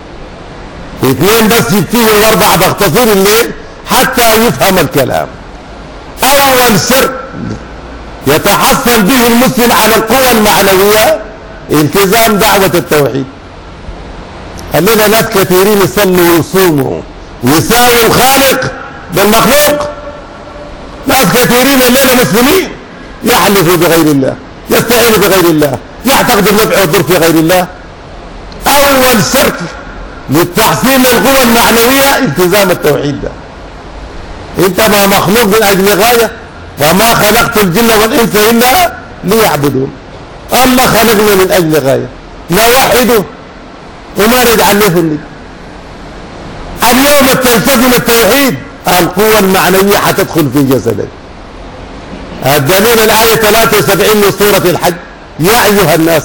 2 بس يكفيهم و4 بختصر الليل حتى يفهم الكلام. أول شرط يتحصل به المسلم على القوة المعنوية التزام دعوة التوحيد. خلينا ناس كثيرين يصلوا ويصوموا ويساووا الخالق بالمخلوق، ناس كثيرين الليلة مسلمين يحلفوا بغير الله، يستعينوا بغير الله، يعتقد النفع والضر في غير الله. أول شرط للتحصيل للقوة المعنوية التزام التوحيد ده. انت ما مخلوق من اجل غاية، وما خلقت الجن والانس الا ليعبدون. الله خلقنا من اجل غاية نوحده وما نجعل له الند. اليوم تلتزم التوحيد القوة المعنوية حتدخل في جسدك. الدليل الآية 73 من سورة الحج، يا أيها الناس.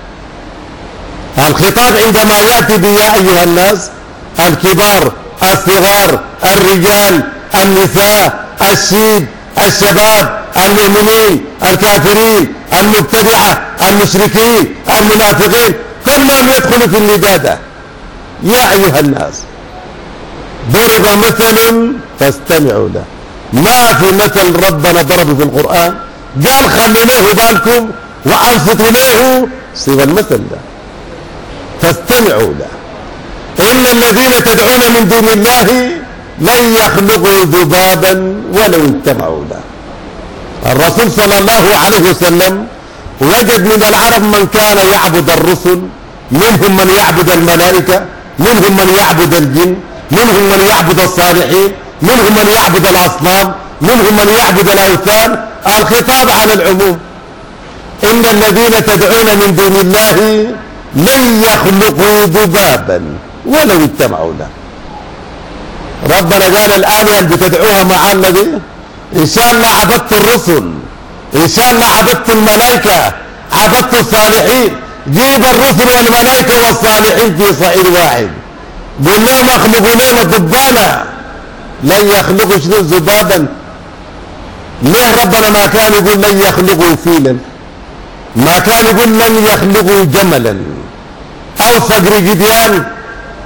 الخطاب عندما يأتي بيا أيها الناس الكبار الصغار الرجال النساء الشيب الشباب المؤمنين الكافرين المبتدعة المشركين المنافقين كلهم يدخلوا في النداء. يا أيها الناس ضرب مثل فاستمعوا له. ما في مثل ربنا ضربه في القرآن قال خلوا له بالكم وأنصتوا له سوى المثل ده، فاستمعوا له. إن الذين تدعون من دون الله لن يخلقوا ذبابا ولو اجتمعوا له. الرسول صلى الله عليه وسلم وجد من العرب من كان يعبد الرسل، منهم من يعبد الملائكة، منهم من يعبد الجن، منهم من يعبد الصالحين، منهم من يعبد الأصنام، منهم من يعبد الأوثان. الخطاب على العموم. إن الذين تدعون من دون الله لن يخلقوا ذبابا ولو اجتمعوا له. ربنا قال الآلهة اللي بتدعوها مع النبي إن شاء الله عبدت الرسل، إن شاء الله عبدت الملائكة، عبدت الصالحين، جيب الرسل والملائكة والصالحين في صعيد واحد، قل لهم اخلقوا لنا ذبانا. لن يخلقوا شنو ذبابا؟ ليه ربنا ما كان يقول لن يخلقوا فيلا؟ ما كان يقول لن يخلقوا جملا أو صقر جديان؟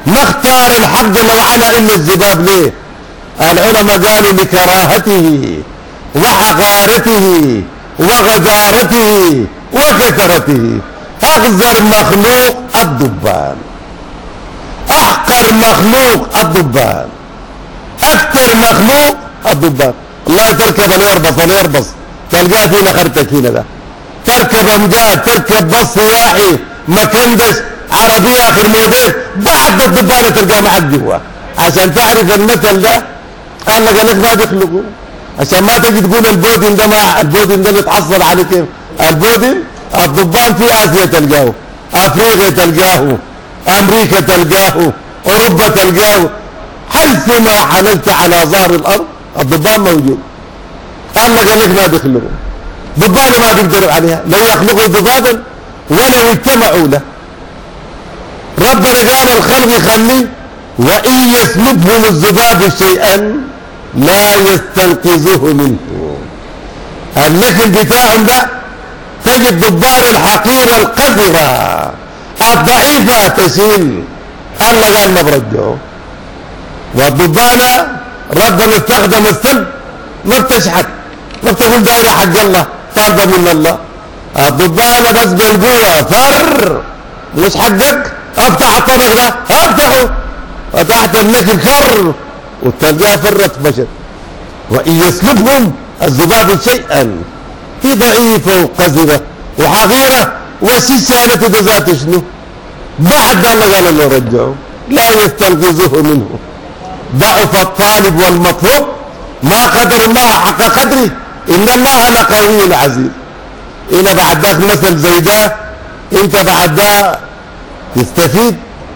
ما اختار الحق جل وعلا الا الذباب. ليه؟ العلماء قالوا لكراهته وحقارته وغزارته وكثرته. اغزر مخلوق الضبان، احقر مخلوق الضبان، اكثر مخلوق الضبان. الله تركب اليربص تلقاه في نخرتك هنا ده، تركب امجاد، تركب باص سياحي مكندس عربيه اخر موديل، بعد الضبان تلقاه معك جوا. عشان تعرف المثل ده الله قال لك ما بيخلقوا، عشان ما تجي تقول البودن ده، ما البودن ده اللي اتحصل عليه كيف؟ البودن الضبان في اسيا تلقاه، افريقيا تلقاه، امريكا تلقاه، اوروبا تلقاه، حيثما حللت على ظهر الارض الضبان موجود. الله قال لك ما بيخلقوا ضبان، ما بيقدروا عليها، لو يخلقوا ذبابا ولو اجتمعوا له. ربنا قال الخلق يخليه وان يسلبهم الذباب شيئا لا يستنقذوه منه. اللكن بتاعهم ده تجد ضبان الحقيره القذره الضعيفه تشيل. الله قال ما برجعه. والضبانه ربنا استخدم السلب، ما بتشحت، ما بتقول دايره حق الله طالبه من الله. الضبانه بس بالقوه فر، مش حقك افتح الطرق ده افتحه، فتحت النكل فر وتلقاها فرت بشر. وان يسلبهم الذباب شيئا، في ضعيفه وقذره وحقيره وسيسالة ذات شنو؟ بعد الله قال له رجعوا لا يستنقذوه منه. ضعف الطالب والمطلوب، ما قدر الله حق قدره، ان الله لقوي عزيز. إلى بعد ذاك مثل زي ده انت بعد ده تستفيد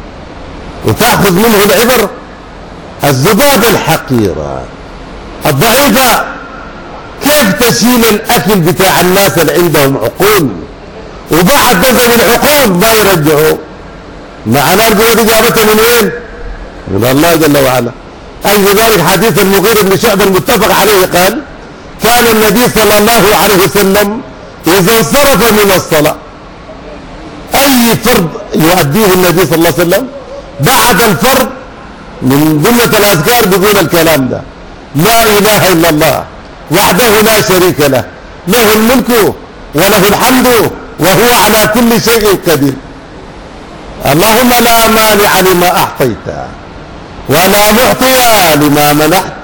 وتاخذ منه العبر. الذبابه الحقيره الضعيفه كيف تشيل الاكل بتاع الناس اللي عندهم عقول، وبعد ذوي العقول ما يرجعوا. معناه القوه دي جابتها من وين؟ من الله جل وعلا. اي ذلك حديث المغيرة بن شعبة المتفق عليه قال: كان النبي صلى الله عليه وسلم اذا انصرف من الصلاه، اي فرض يؤديه النبي صلى الله عليه وسلم بعد الفرض من جمله الاذكار بيقول الكلام ده: لا اله الا الله وحده لا شريك له، له الملك وله الحمد وهو على كل شيء قدير. اللهم لا مانع لما اعطيت ولا معطي لما منعت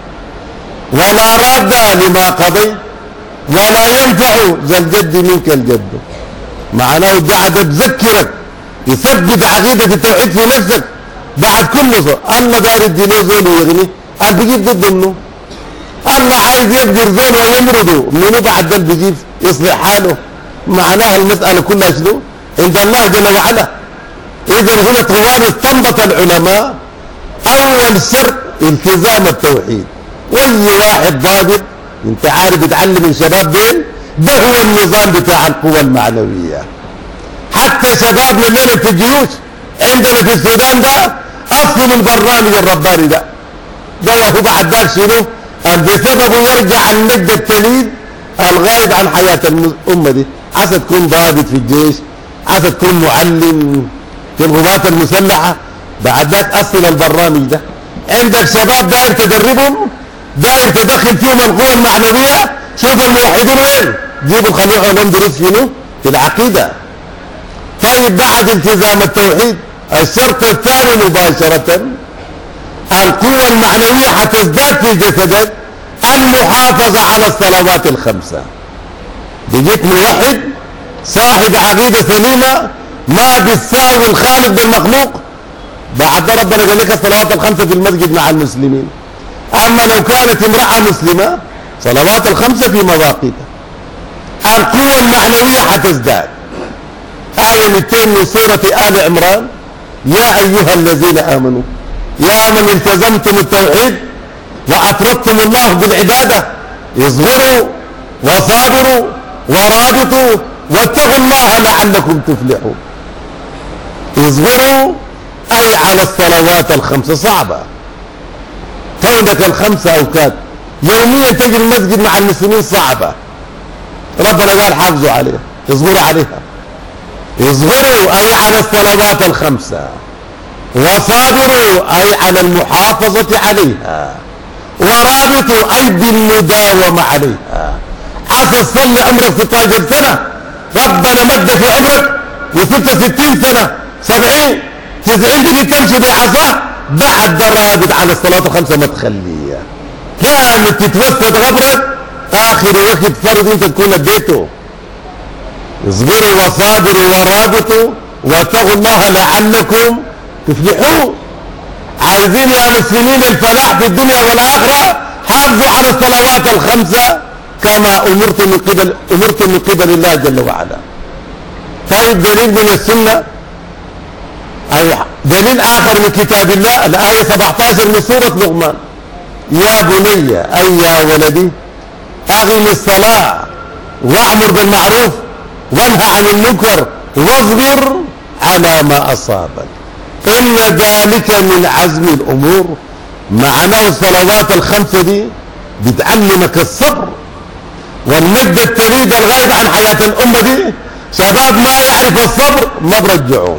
ولا راد لما قضيت ولا ينفع ذا الجد منك الجد. معناه قاعد تذكرك، يثبت عقيدة التوحيد في نفسك بعد كل صلاة. الله داير يدي له زول ويغني، قال بيجيب ضد منه. الله عايز يقدر زول ويمرضه، منو بعد ده بيجيب يصلح حاله. معناها المسألة كلها شنو؟ عند الله جل وعلا. إذا هنا طوال استنبط العلماء أول شرط التزام التوحيد. واي واحد ضابط انت عارف يتعلم الشباب دين، ده هو النظام بتاع القوى المعنوية. حتى شبابنا الليلة في الجيوش عندنا في السودان ده أصل البرنامج الرباني ده هو بعد ذاك شنو؟ بسببه يرجع النجد التليد الغايب عن حياة الأمة دي. عسى تكون ضابط في الجيش، عسى تكون معلم في القوات المسلحة، بعد ذاك أصل البرنامج ده. عندك شباب داير تدربهم، داير تدخل فيهم القوى المعنوية. شوف الموحدين وين؟ جيبوا خليهم دروس شنو؟ في العقيدة. طيب بعد التزام التوحيد الشرط الثاني مباشرة القوة المعنوية حتزداد في جسدك المحافظة على الصلوات الخمسة. بيجيك موحد صاحب عقيدة سليمة ما بيساوي الخالق بالمخلوق. بعد ربنا قال لك الصلوات الخمسة في المسجد مع المسلمين. أما لو كانت امرأة مسلمة صلوات الخمسة في مواقيتها. القوة المعنوية حتزداد. آية 200 من سورة آل عمران: يا أيها الذين آمنوا يا من التزمتم التوحيد وأفردتم الله بالعبادة اصبروا وصابروا ورابطوا واتقوا الله لعلكم تفلحون. اصبروا أي على الصلوات الخمسة. صعبة كونك الخمسة أوقات يوميا تجي المسجد مع المسلمين صعبة. ربنا قال حافظوا عليها، اصبروا عليها. اصبروا أي على الصلوات الخمسة وصابروا أي على المحافظة عليها، ورابطوا أي بالمداومة عليها. عسى تصلي عمرك 16 سنة ربنا مد في عمرك وصلت 60 سنة 70 90 تجي تمشي بعصاه، بعد ده رابط على الصلاة الخمسة ما تخليها، كانت تتوسد غبرك آخر وقت فرض أنت تكون اديته. اصبروا وصابروا ورابطوا واتقوا الله لعلكم تفلحون. عايزين يا مسلمين الفلاح في الدنيا والآخرة، حافظوا على الصلوات الخمسة كما أمرتم من قبل الله جل وعلا. طيب دليل من السنة أو دليل آخر من كتاب الله الآية 17 من سورة لقمان: يا بني أي يا ولدي أقم الصلاة وأمر بالمعروف وانهى عن المنكر واصبر على ما أصابك إن ذلك من عزم الأمور. معناه الصلوات الخمسة دي بتعلمك الصبر، والمدة التريد الغايب عن حياة الأمة دي شباب ما يعرف الصبر ما برجعوه.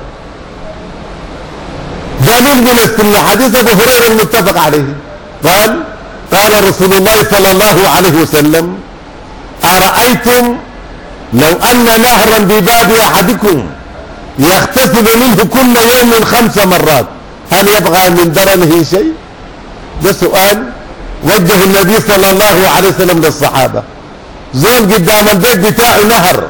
دليل من السنة حديث أبو هريرة المتفق عليه قال رسول الله صلى الله عليه وسلم: أرأيتم لو أن نهرا بباب أحدكم يغتسل منه كل يوم 5 مرات هل يبغى من درنه شيء؟ ده سؤال وجه النبي صلى الله عليه وسلم للصحابة. زول قدام البيت بتاعه نهر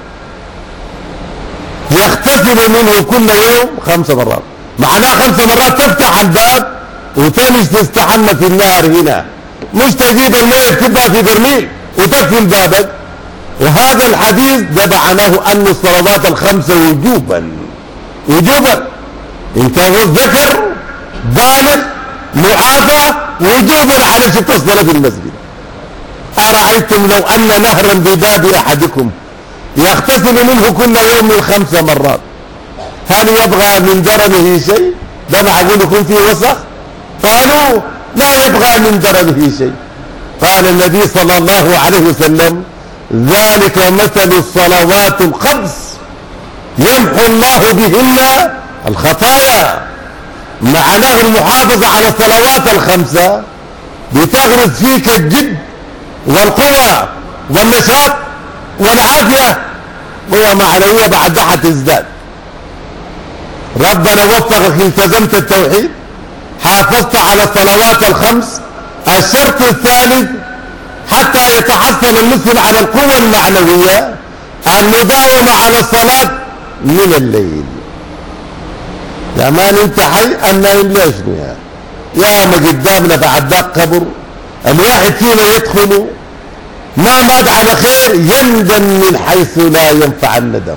يغتسل منه كل يوم 5 مرات، معناه 5 مرات تفتح الباب وتمشي تستحمى في النهر هنا، مش تجيب الماء تكبها في برميل وتقفل بابك. وهذا الحديث ده معناه أن الصلوات الخمسة وجوبا إن كان ذكر بالغ معافى وجوبا على ست الصلاة في المسجد. أرأيتم لو أن نهرا بباب أحدكم يغتسل منه كل يوم 5 مرات هل يبغى من درنه شيء؟ ده معقول يكون فيه وسخ؟ قالوا لا يبغى من درنه شيء. قال النبي صلى الله عليه وسلم: ذلك مثل الصلوات الخمس يمحو الله بهن الخطايا. معناه المحافظة على الصلوات الخمسة بتغرس فيك الجد والقوة والنشاط والعافية، وهي معنوية بعد ده حتزداد. ربنا وفقك، التزمت التوحيد، حافظت على الصلوات الخمس. الشرط الثالث حتى يتحصل المسلم على القوة المعنوية المداومة على الصلاة من الليل. يا مان انت حي النايم ليش يا ما قدامنا بعد ذاك قبر الواحد فينا يدخل ما مات على خير يندم من حيث لا ينفع الندم.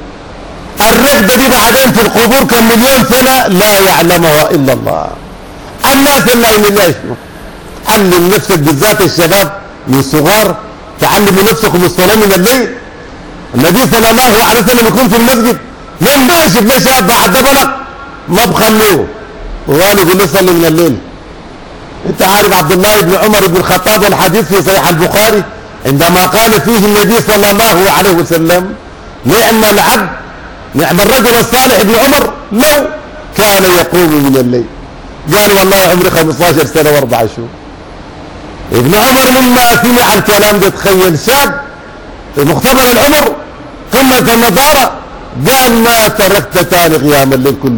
الرقدة دي بعدين في القبور كم مليون سنة لا يعلمها إلا الله. الناس النايمين ليش؟ علم نفسك بالذات الشباب من صغار، تعلموا نفسكم الصلاة من الليل. النبي صلى الله عليه وسلم يكون في المسجد يوم ما يشوف له شاب بعد دفنه ما بخلوه وقال يقول له صلي من الليل. انت عارف عبد الله بن عمر بن الخطاب والحديث في صحيح البخاري عندما قال فيه النبي صلى الله عليه وسلم: نعم العبد نعم الرجل الصالح ابن عمر لو كان يقوم من الليل. قال والله عمري 15 سنة و4 شهور. ابن عمر لما سمع الكلام ده تخيل شاب في مختبر العمر قمة النضارة، قال ما تركت تاني قيام الليل كله.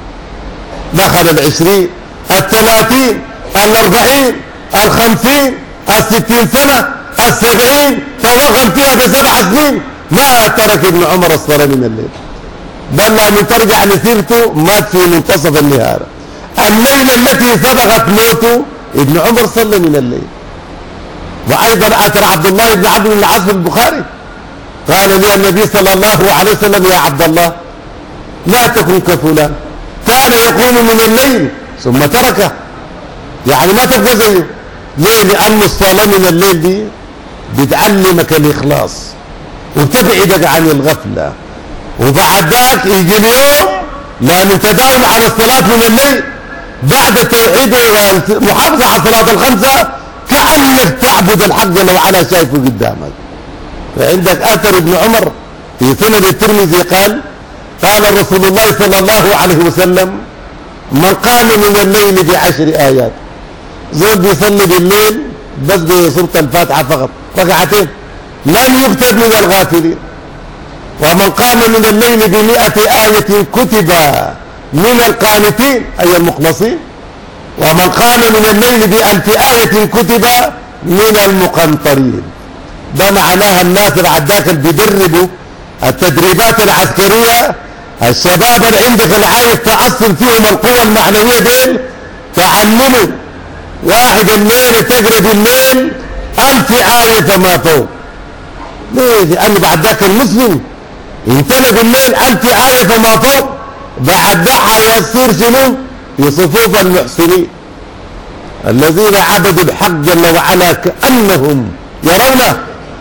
دخل 20 30 40 50 60 سنة 70 توغل فيها ب7 سنين ما ترك ابن عمر الصلاة من الليل. بل لما ترجع لسيرته مات في منتصف النهار. الليلة التي سبقت موته ابن عمر صلى من الليل. وأيضا أثر عبد الله بن عمرو بن العاص في البخاري قال لي النبي صلى الله عليه وسلم: يا عبد الله لا تكن كفلان كان يقوم من الليل ثم تركه. يعني ما تبقى زيه. ليه؟ لأن الصلاة من الليل دي بتعلمك الإخلاص وبتبعدك عن الغفلة، وبعد ذاك يجي اليوم لأن تداوم على الصلاة من الليل بعد التوحيد والمحافظة على الصلاة الخمسة كأنك تعبد الحق جل وعلا شايفه قدامك. فعندك أثر ابن عمر في سند الترمذي قال رسول الله صلى الله عليه وسلم: من قام من الليل ب10 آيات، زول بيصلي بالليل بس بسورة الفاتحة فقط ركعتين لم يكتب من الغافلين. ومن قام من الليل ب100 آية كتب من القانتين أي المخلصين. ومن قام من الليل ب1000 آية كتب من المقنطرين. ده معناها الناس اللي عداك اللي بيدربوا التدريبات العسكرية، الشباب اللي عندك اللي عايز تأصل فيهم القوة المعنوية ديل، تعلموا واحد الليل تقرأ بالليل 1000 آية فما فوق. ليه؟ لأنه بعد ذاك المسلم يمتلئ بالليل 1000 آية فما فوق، بعد ده حيصير شنو؟ في صفوف المحسنين الذين عبدوا الحق جل وعلا كأنهم يرونه.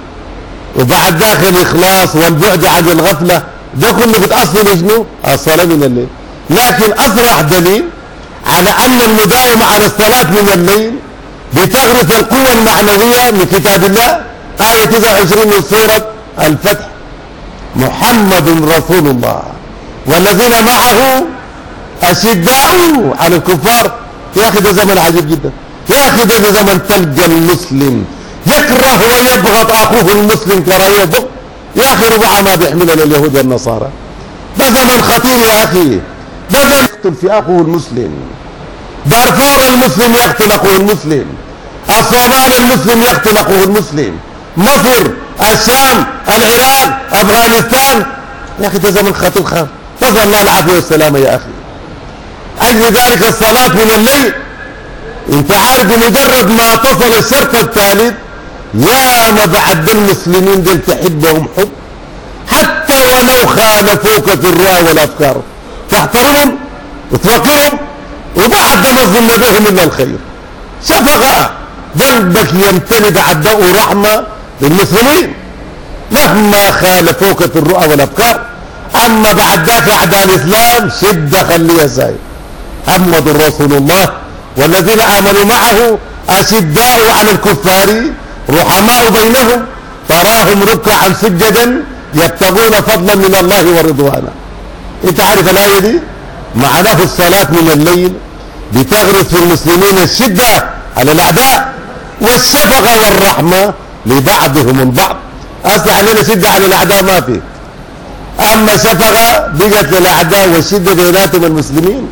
وبعد ذاك الإخلاص والبعد عن الغفلة ده كله بتأصل شنو؟ الصلاة من الليل. لكن أصرح دليل على أن المداومة على الصلاة من الليل بتغرس القوة المعنوية من كتاب الله آية 29 من سورة الفتح: محمد رسول الله والذين معه أشداء على الكفار. يا أخي ده زمن عجيب جدا. يا أخي ده زمن تلقى المسلم يكره ويبغض أخوه المسلم كراهية بغض. يا أخي ربع ما بيحملنا اليهود والنصارى. ده زمن خطير يا أخي. ده زمن يقتل في أخوه المسلم. دارفور المسلم يقتل أخوه المسلم. الصومال المسلم يقتل أخوه المسلم. مصر، الشام، العراق، أفغانستان. يا أخي ده زمن خطير خالص. نسأل الله العافية والسلامة يا أخي. أجل ذلك الصلاة من الليل، أنت عارف بمجرد ما تصل الشرط الثالث يا ما بعد المسلمين دول تحبهم حب حتى ولو خالفوك في الرأي والأفكار، تحترمهم وتوقرهم وبعد ما تظن بهم إلا الخير. شفقة قلبك يمتلئ بعد ورحمة للمسلمين مهما خالفوك في الرؤى والأفكار. أما بعد ذاك أعداء الإسلام شدة خليها زي محمد رسول الله والذين آمنوا معه أشداء على الكفار رحماء بينهم تراهم ركعا سجدا يبتغون فضلا من الله ورضوانا. انت عارف الآية دي معناه الصلاة من الليل بتغرس في المسلمين الشدة على الأعداء والشفقة والرحمة لبعضهم البعض. أصلا علينا شدة على الأعداء ما في، أما شفقة بقت للأعداء والشدة بيناتهم المسلمين.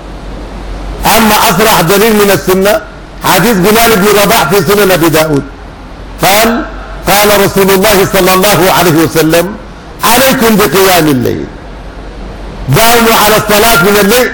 أما أصرح دليل من السنة حديث بلال بن رباح في سنن أبي داود قال رسول الله صلى الله عليه وسلم: عليكم بقيام الليل، داوموا على الصلاة من الليل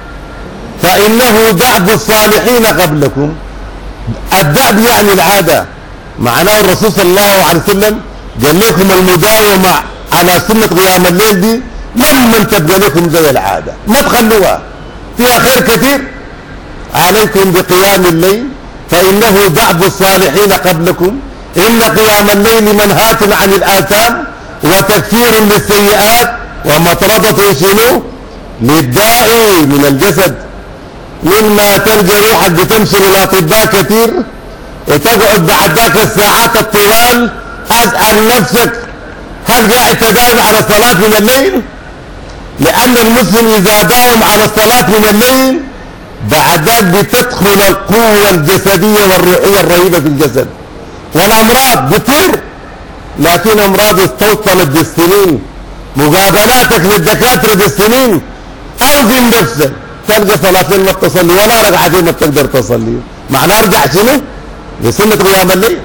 فإنه دأب الصالحين قبلكم. الدأب يعني العادة، معناه الرسول صلى الله عليه وسلم قال لكم المداومة على سنة قيام الليل دي لما تبقى لكم زي العادة ما تخلوها، فيها خير كثير. عليكم بقيام الليل فإنه دأب الصالحين قبلكم، إن قيام الليل منهاة عن الآثام وتكفير للسيئات ومطردة شنو للداء من الجسد. مما تلقى روحك بتمشي للأطباء كثير وتقعد بعد ذاك الساعات الطوال، أسأل نفسك هل قاعد تداوم على الصلاة من الليل؟ لأن المسلم إذا داوم على الصلاة من الليل بعد ذلك بتدخل القوة الجسدية والروحية الرهيبة في الجسد، والأمراض بتطير. لكن أمراض استوصلت بالسنين، مقابلاتك للدكاترة بالسنين، أوزن نفسك تلقى صلاتين ما تصلي ولا ركعتين ما تقدر تصلي. معناه ارجع شنو؟ لسنة قيام الليل.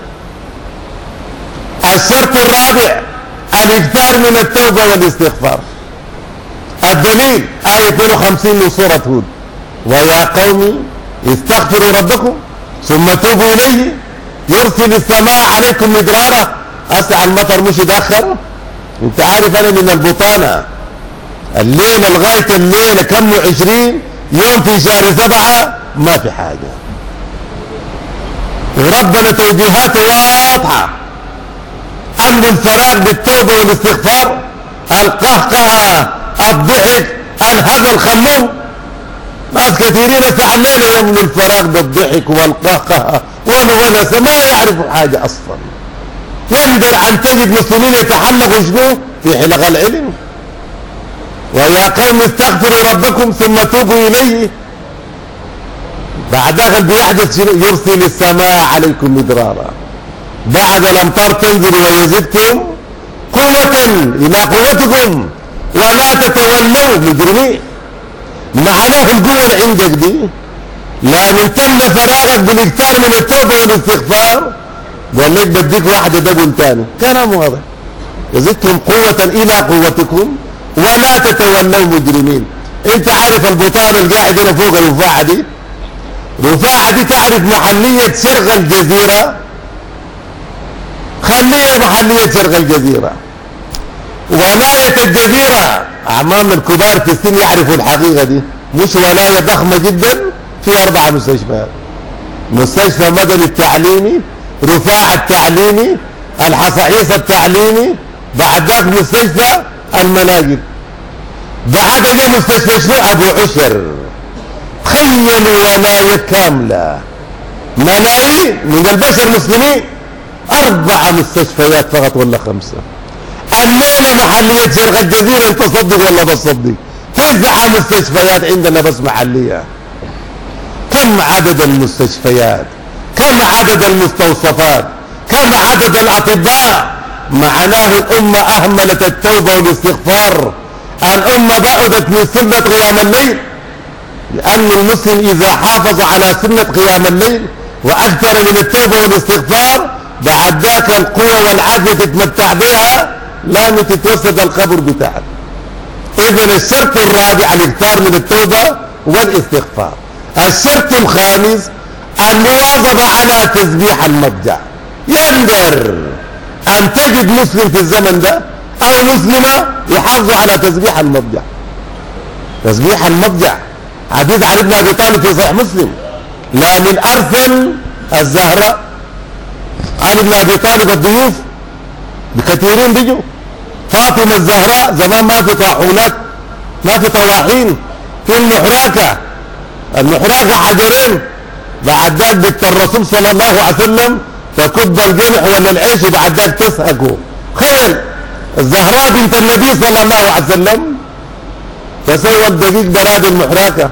الشرط الرابع الإكثار من التوبة والاستغفار. الدليل آية 52 من سورة هود: ويا قوم استغفروا ربكم ثم توبوا إليه يرسل السماء عليكم مدرارا. أسعى المطر مش يتأخر. انت عارف أنا من البطانة الليلة لغاية الليلة كم 20 يوم في شهر 7 ما في حاجة، وربنا توجيهاته واضحة: أمن الفراغ بالتوبة والاستغفار، القهقه، الضحك، الهذا الخموم. ناس كثيرين الليلة يمنوا الفراغ بالضحك والقهقه والونس ما يعرفوا حاجة أصلا. يندر أن تجد مسلمين يتحلقوا شنو في حلق العلم. ويا قوم استغفروا ربكم ثم توبوا إليه بعد ذلك بيحدث شنو؟ يرسل السماء عليكم مدرارا بعد الامطار تنزل ويزدكم قوة الى قوتكم ولا تتولوا مجرمين. معناه القوة اللي عندك دي لا تملى فراغك بالاكثار من التوبة والاستغفار، قال لك بديك واحدة دبل تاني، كلام واضح. يزدكم قوة الى قوتكم ولا تتولوا مجرمين. انت عارف البطانة اللي قاعد هنا فوق الرفاعة دي؟ رفاعة دي تعرف محلية شرق الجزيرة؟ خليها محلية شرق الجزيرة. ولاية الجزيرة أعمام الكبار في السن يعرفوا الحقيقة دي، مش ولاية ضخمة جدا في 4 مستشفيات، مستشفى مدني التعليمي، رفاعة التعليمي، الحصحيص التعليمي، بعد ذاك مستشفى المناجد، بعد ذاك مستشفى شنو؟ أبو عشر. تخيلوا ولاية كاملة ملايين من البشر المسلمين، 4 مستشفيات فقط ولا 5. الليلة محلية شرق الجزيرة انت تصدق ولا بتصدق؟ 9 مستشفيات عندنا بس محلية. كم عدد المستشفيات؟ كم عدد المستوصفات؟ كم عدد الأطباء؟ معناه الأمة أهملت التوبة والاستغفار، الأمة بعدت من سنة قيام الليل، لأن المسلم إذا حافظ على سنة قيام الليل وأكثر من التوبة والاستغفار بعد ذاك القوة والعزم تتمتع بها لازم تتوسد القبر بتاعك. إذن الشرط الرابع الاكثار من التوبة والاستغفار. الشرط الخامس المواظبة على تسبيح المضجع. يندر أن تجد مسلم في الزمن ده أو مسلمة يحافظوا على تسبيح المضجع. تسبيح المضجع حديث عن ابن أبي طالب في صحيح مسلم، لا من أرسل الزهراء عن ابن أبي طالب الضيوف بكثيرين بيجوا. فاطمة الزهراء زمان ما في طاحونات، ما في طواحين، في المحراكة حجرين، بعد ذاك بنت الرسول صلى الله عليه وسلم تكب القمح ولا العيش وبعد ذاك تسهقه. خير الزهراء بنت النبي صلى الله عليه وسلم تسوى الدقيق براد المحراكة،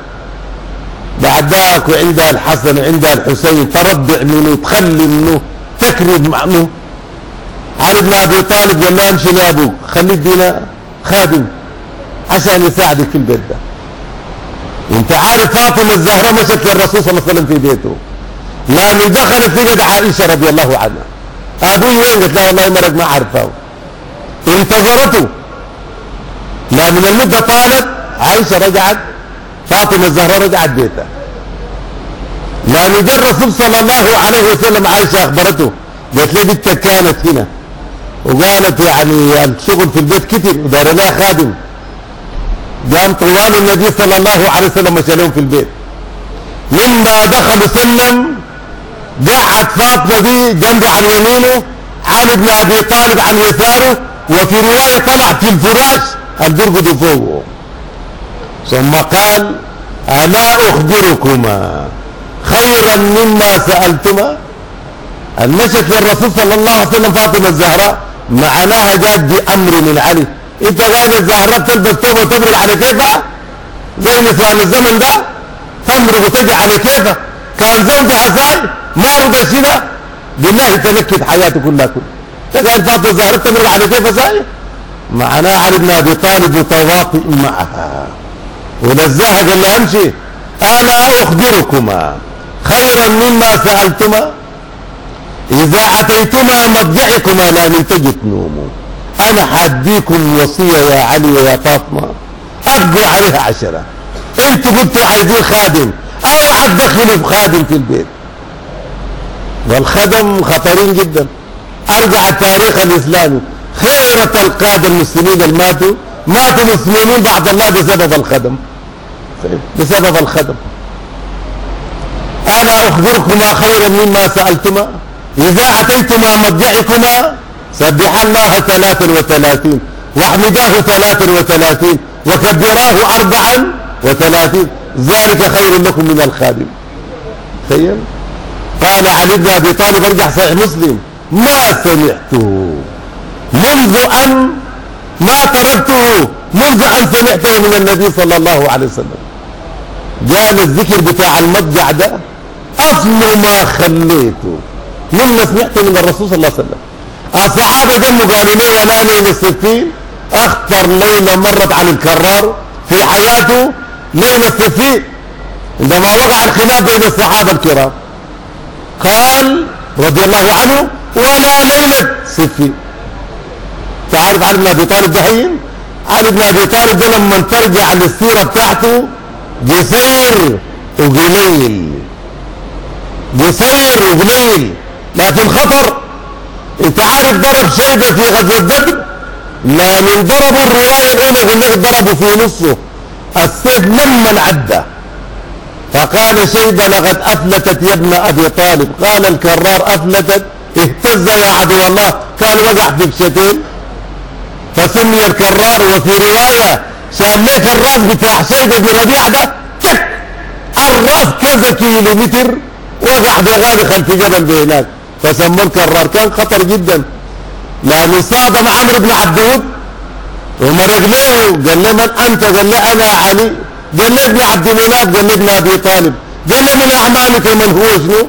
بعد ذاك وعندها الحسن وعندها الحسين ترضع منه تخلي منه تكرم منه. علي بن ابي طالب قال له امشي لابوك خليك بينا خادم عشان يساعدك في البيت ده. وانت عارف فاطمه الزهراء مشت للرسول صلى الله عليه وسلم في بيته، لما دخلت لقت عائشه رضي الله عنها. ابوي وين؟ قالت لا والله مرق ما عرفه. انتظرته لما المده طالت عائشه رجعت، فاطمه الزهراء رجعت بيتها. لما جاء الرسول صلى الله عليه وسلم عائشه اخبرته، قالت لي بنتك كانت هنا وقالت يعني الشغل في البيت كتير ودار لها خادم. قام طوال النبي صلى الله عليه وسلم مشى لهم في البيت. مما دخلوا سلم قعد فاطمه دي جنبه عن يمينه، علي بن ابي طالب عن يساره، وفي روايه طلع في الفراش البرقد فوقه. ثم قال الا اخبركما خيرا مما سالتما. المشت للرسول صلى الله عليه وسلم فاطمه الزهراء معناها جات بامر من علي. انت قاعد الزهراء تلبس توبه تمرق على كيفها زي نسوان الزمن ده، تمرق وتجي على كيفها. كان زوجها زاي ما رضى شيلها بالله تنكد حياته كلها. انت قاعد فاطمه الزهراء تمرق على كيفها زاي، معناها علي بن ابي طالب متواطئ معها ونزهها قال له امشي. الا اخبركما خيرا مما سالتما إذا أتيتما مضجعكما لا تجد نوموا. أنا حاديكم وصية يا علي ويا فاطمة أبقوا عليها 10. أنتوا قلتوا عايزين خادم، أوعى تدخلوا بخادم في البيت، والخدم خطرين جدا. أرجع التاريخ الإسلامي خيرة القادة المسلمين اللي ماتوا مسلمين بعد الله بسبب الخدم، بسبب الخدم. ألا أخبركما خيرا مما سألتما إذا أتيتما مضجعكما سبح الله 33 واحمداه 33 وكبراه 34 ذلك خير لكم من الخادم. تخيل. قال علي بن أبي طالب ارجع صحيح مسلم ما سمعته منذ أن ما تركته منذ أن سمعته من النبي صلى الله عليه وسلم. قال الذكر بتاع المضجع ده أفضل ما خليته مما سمعت من الرسول صلى الله عليه وسلم. الصحابة جموا قالوا لي ولا ليلة الصفين أخطر ليلة مرت على الكرار في حياته ليلة الصفين عندما وقع الخلاف بين الصحابة الكرام. قال رضي الله عنه ولا ليلة صفين. تعرف علي بن أبي طالب دحين؟ علي بن أبي طالب ده لما ترجع للسيرة بتاعته قصير وقليل، قصير وقليل لكن خطر. انت عارف ضرب شيبة في غزوة بدر؟ لا من ضربوا الرواية الأولى يقول لك ضربوا في نصه السيف لما عدى. فقال شيبة لقد أفلتت يا ابن أبي طالب. قال الكرار أفلتت؟ اهتز يا عدو الله. كان وقع في كشتين فسمي الكرار. وفي رواية شال لك الراس بتاع شيبة بن ربيعة ده تك الراس كذا كيلومتر وقع بغالي خلف جبل بهناك فسموه الكرار. كان خطر جدا لأنه صادم عمرو بن عبدود ومرق له. قال له من أنت؟ قال له أنا علي. قال له ابن عبد مناف. قال له ابن أبي طالب. قال له من أعمامك من هو شنو؟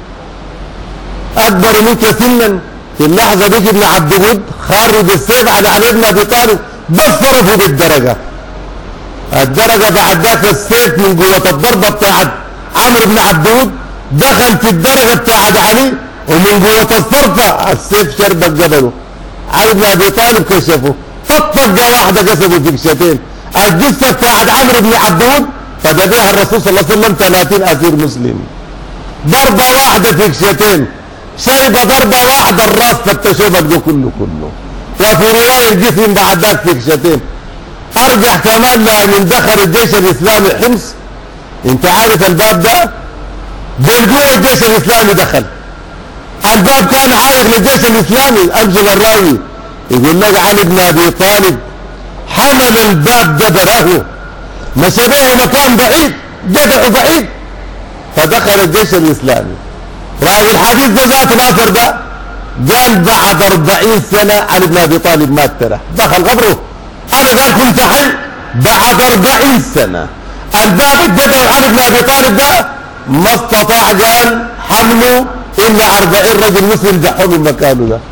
أكبر منك سنا. في اللحظة ديك ابن عبد بود خرج السيف على علي بن أبي طالب بس صرفه بالدرجة. الدرجة بعد ذاك السيف من قوة الضربة بتاعت عمرو بن عبد بود دخل في الدرجة بتاعت علي ومن قوة الصرفة السيف شربت جبله. علي بن أبي طالب كشفه فطقة واحدة قصده في كشتين. الجثة بتاعت عمرو بن عبد بود فدى بها الرسول صلى الله عليه وسلم 30 أسير مسلم. ضربة واحدة في كشتين. شيبة ضربة واحدة الراس فتشوه بقى كله. وفي رواية الجسم بعد ذاك في كشتين. ارجع كمان لمن دخل الجيش الاسلامي حمص. انت عارف الباب ده بالقوة الجيش الاسلامي دخل. الباب كان عايق للجيش الاسلامي. انزل الراوي يقول لك علي بن ابي طالب حمل الباب ده براه مشى به مكان بعيد جدعه بعيد فدخل الجيش الاسلامي. راوي الحديث ده ذات الاثر ده قال بعد 40 سنة علي بن ابي طالب مات ترى دخل قبره. انا قال كنت حي بعد 40 سنة الباب الجدع علي بن ابي طالب ده ما استطاع قال حمله الا 40 رجل مسلم دحوا من مكانه ده.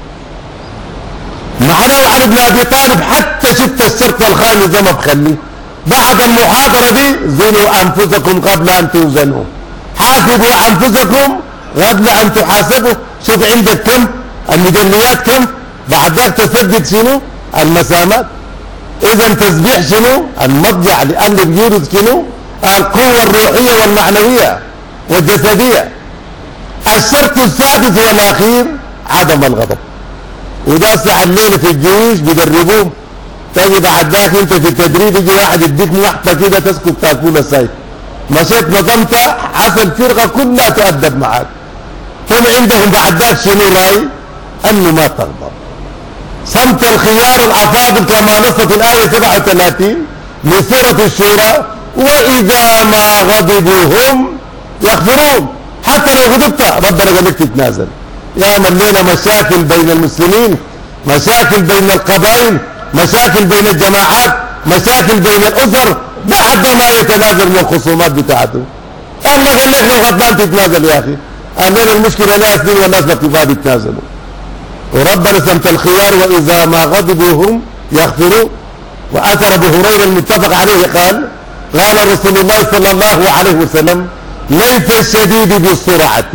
معناه علي بن ابي طالب حتى شفت الشرط الخامس ده ما بخليه. بعد المحاضرة دي زنوا انفسكم قبل ان توزنوا. حاسبوا انفسكم قبل ان تحاسبوا. شوف عندك كم الميداليات كم بعد ذلك تسدد شنو المسامات. اذا تسبيح شنو المضجع لانه بيورث شنو القوة الروحية والمعنوية والجسدية. الشرط السادس والاخير عدم الغضب. وده ساعة الليل في الجيوش بيدربوه. تجي بعد ذاك انت في التدريب يجي واحد يديك محطة كده تسكت تاكل السيف. مشيت نظمت حصل الفرقة كلها تؤدب معاك. هم عندهم بعد ذاك شنو راي انه ما تغضب. صمت الخيار الافاضل كما نصت الايه 37 من سوره الشورى واذا ما غضبوا هم يغفرون. حتى لو غضبت ربنا قال لك تتنازل. يا من الليله مشاكل بين المسلمين، مشاكل بين القبائل، مشاكل بين الجماعات، مشاكل بين الاسر بعد ما يتنازل من الخصومات بتاعته. الله قال لك لو غضبان تتنازل يا اخي. الليله المشكله لا سنين والناس ما بيتنازلوا. وربنا سمت الخيار واذا ما غضبوا هم يغفرون. واثر ابو هريره المتفق عليه قال رسول الله صلى الله عليه وسلم ليس الشديد بالسرعه.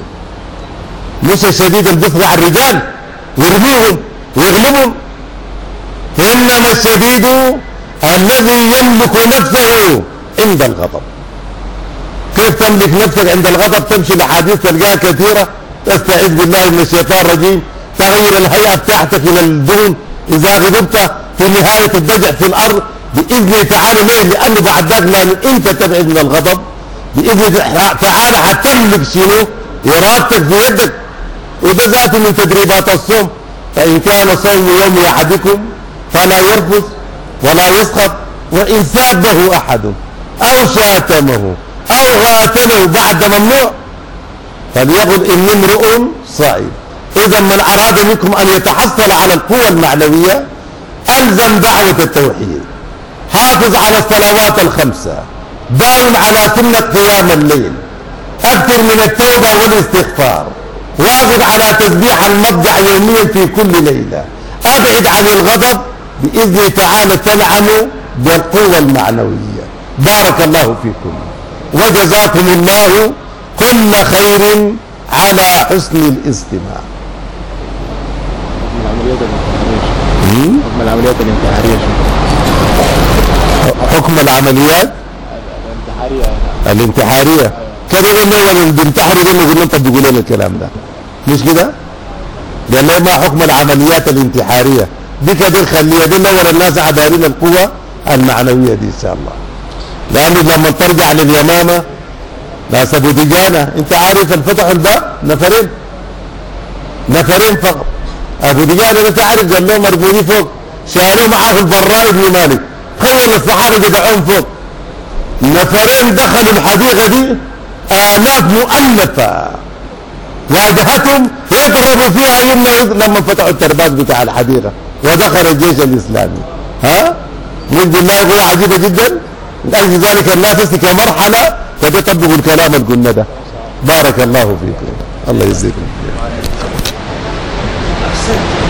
مش الشديد اللي بيسرع الرجال ويرميهم ويغلبهم. انما الشديد الذي يملك نفسه عند الغضب. كيف تملك نفسك عند الغضب؟ تمشي لحديث تلقاها كثيره. تستعيذ بالله من الشيطان الرجيم. تغير الهيئه بتاعتك الى الدهن. اذا غضبت في نهايه الضجع في الارض باذنه تعالى. ليه؟ لانه بعد ذلك لان انت تبعد من الغضب باذن تعالى حتملك شنو؟ ارادتك في يدك. وده ذاته من تدريبات الصوم. فان كان صوم يوم احدكم فلا يرفث ولا يسخط وان سابه احد او شاتمه او غاتله بعد ممنوع فليقل اني امرؤ صائم. اذا من اراد منكم ان يتحصل على القوة المعنوية الزم دعوة التوحيد. حافظ على الصلوات الخمسة. داوم على سنة قيام الليل. اكثر من التوبة والاستغفار، واظب على تسبيح المضجع يوميا في كل ليلة، ابعد عن الغضب، بإذن تعالى تنعم بالقوة المعنوية. بارك الله فيكم وجزاكم الله كل خير على حسن الاستماع. حكم العمليات الانتحارية حكم العمليات الانتحارية كده قلنا اللي بينتحروا دول نقول لهم طب لنا الكلام ده مش كده؟ قال لي ما حكم العمليات الانتحارية دي كده خليها دي نور الناس عدارين القوة المعنوية دي ان شاء الله. لانه لما ترجع لليمامة ناس ابو دجانة انت عارف الفتحوا الباب نفرين فقط. ابو دجانة انت عارف قال لهم ارجوني فوق، شالوه معاه البراء بن مالك، خيل الصحابة جدعوهم فوق، نفرين دخلوا الحديقة دي آلاف مؤلفة واجهتهم يضربوا فيها لما فتحوا الترباس بتاع الحديقة ودخل الجيش الإسلامي. ها من بالله قوة عجيبة جدا. من أجل ذلك الناس كمرحلة فتطبقوا الكلام اللي قلنا ده. بارك الله فيكم، الله يجزيكم.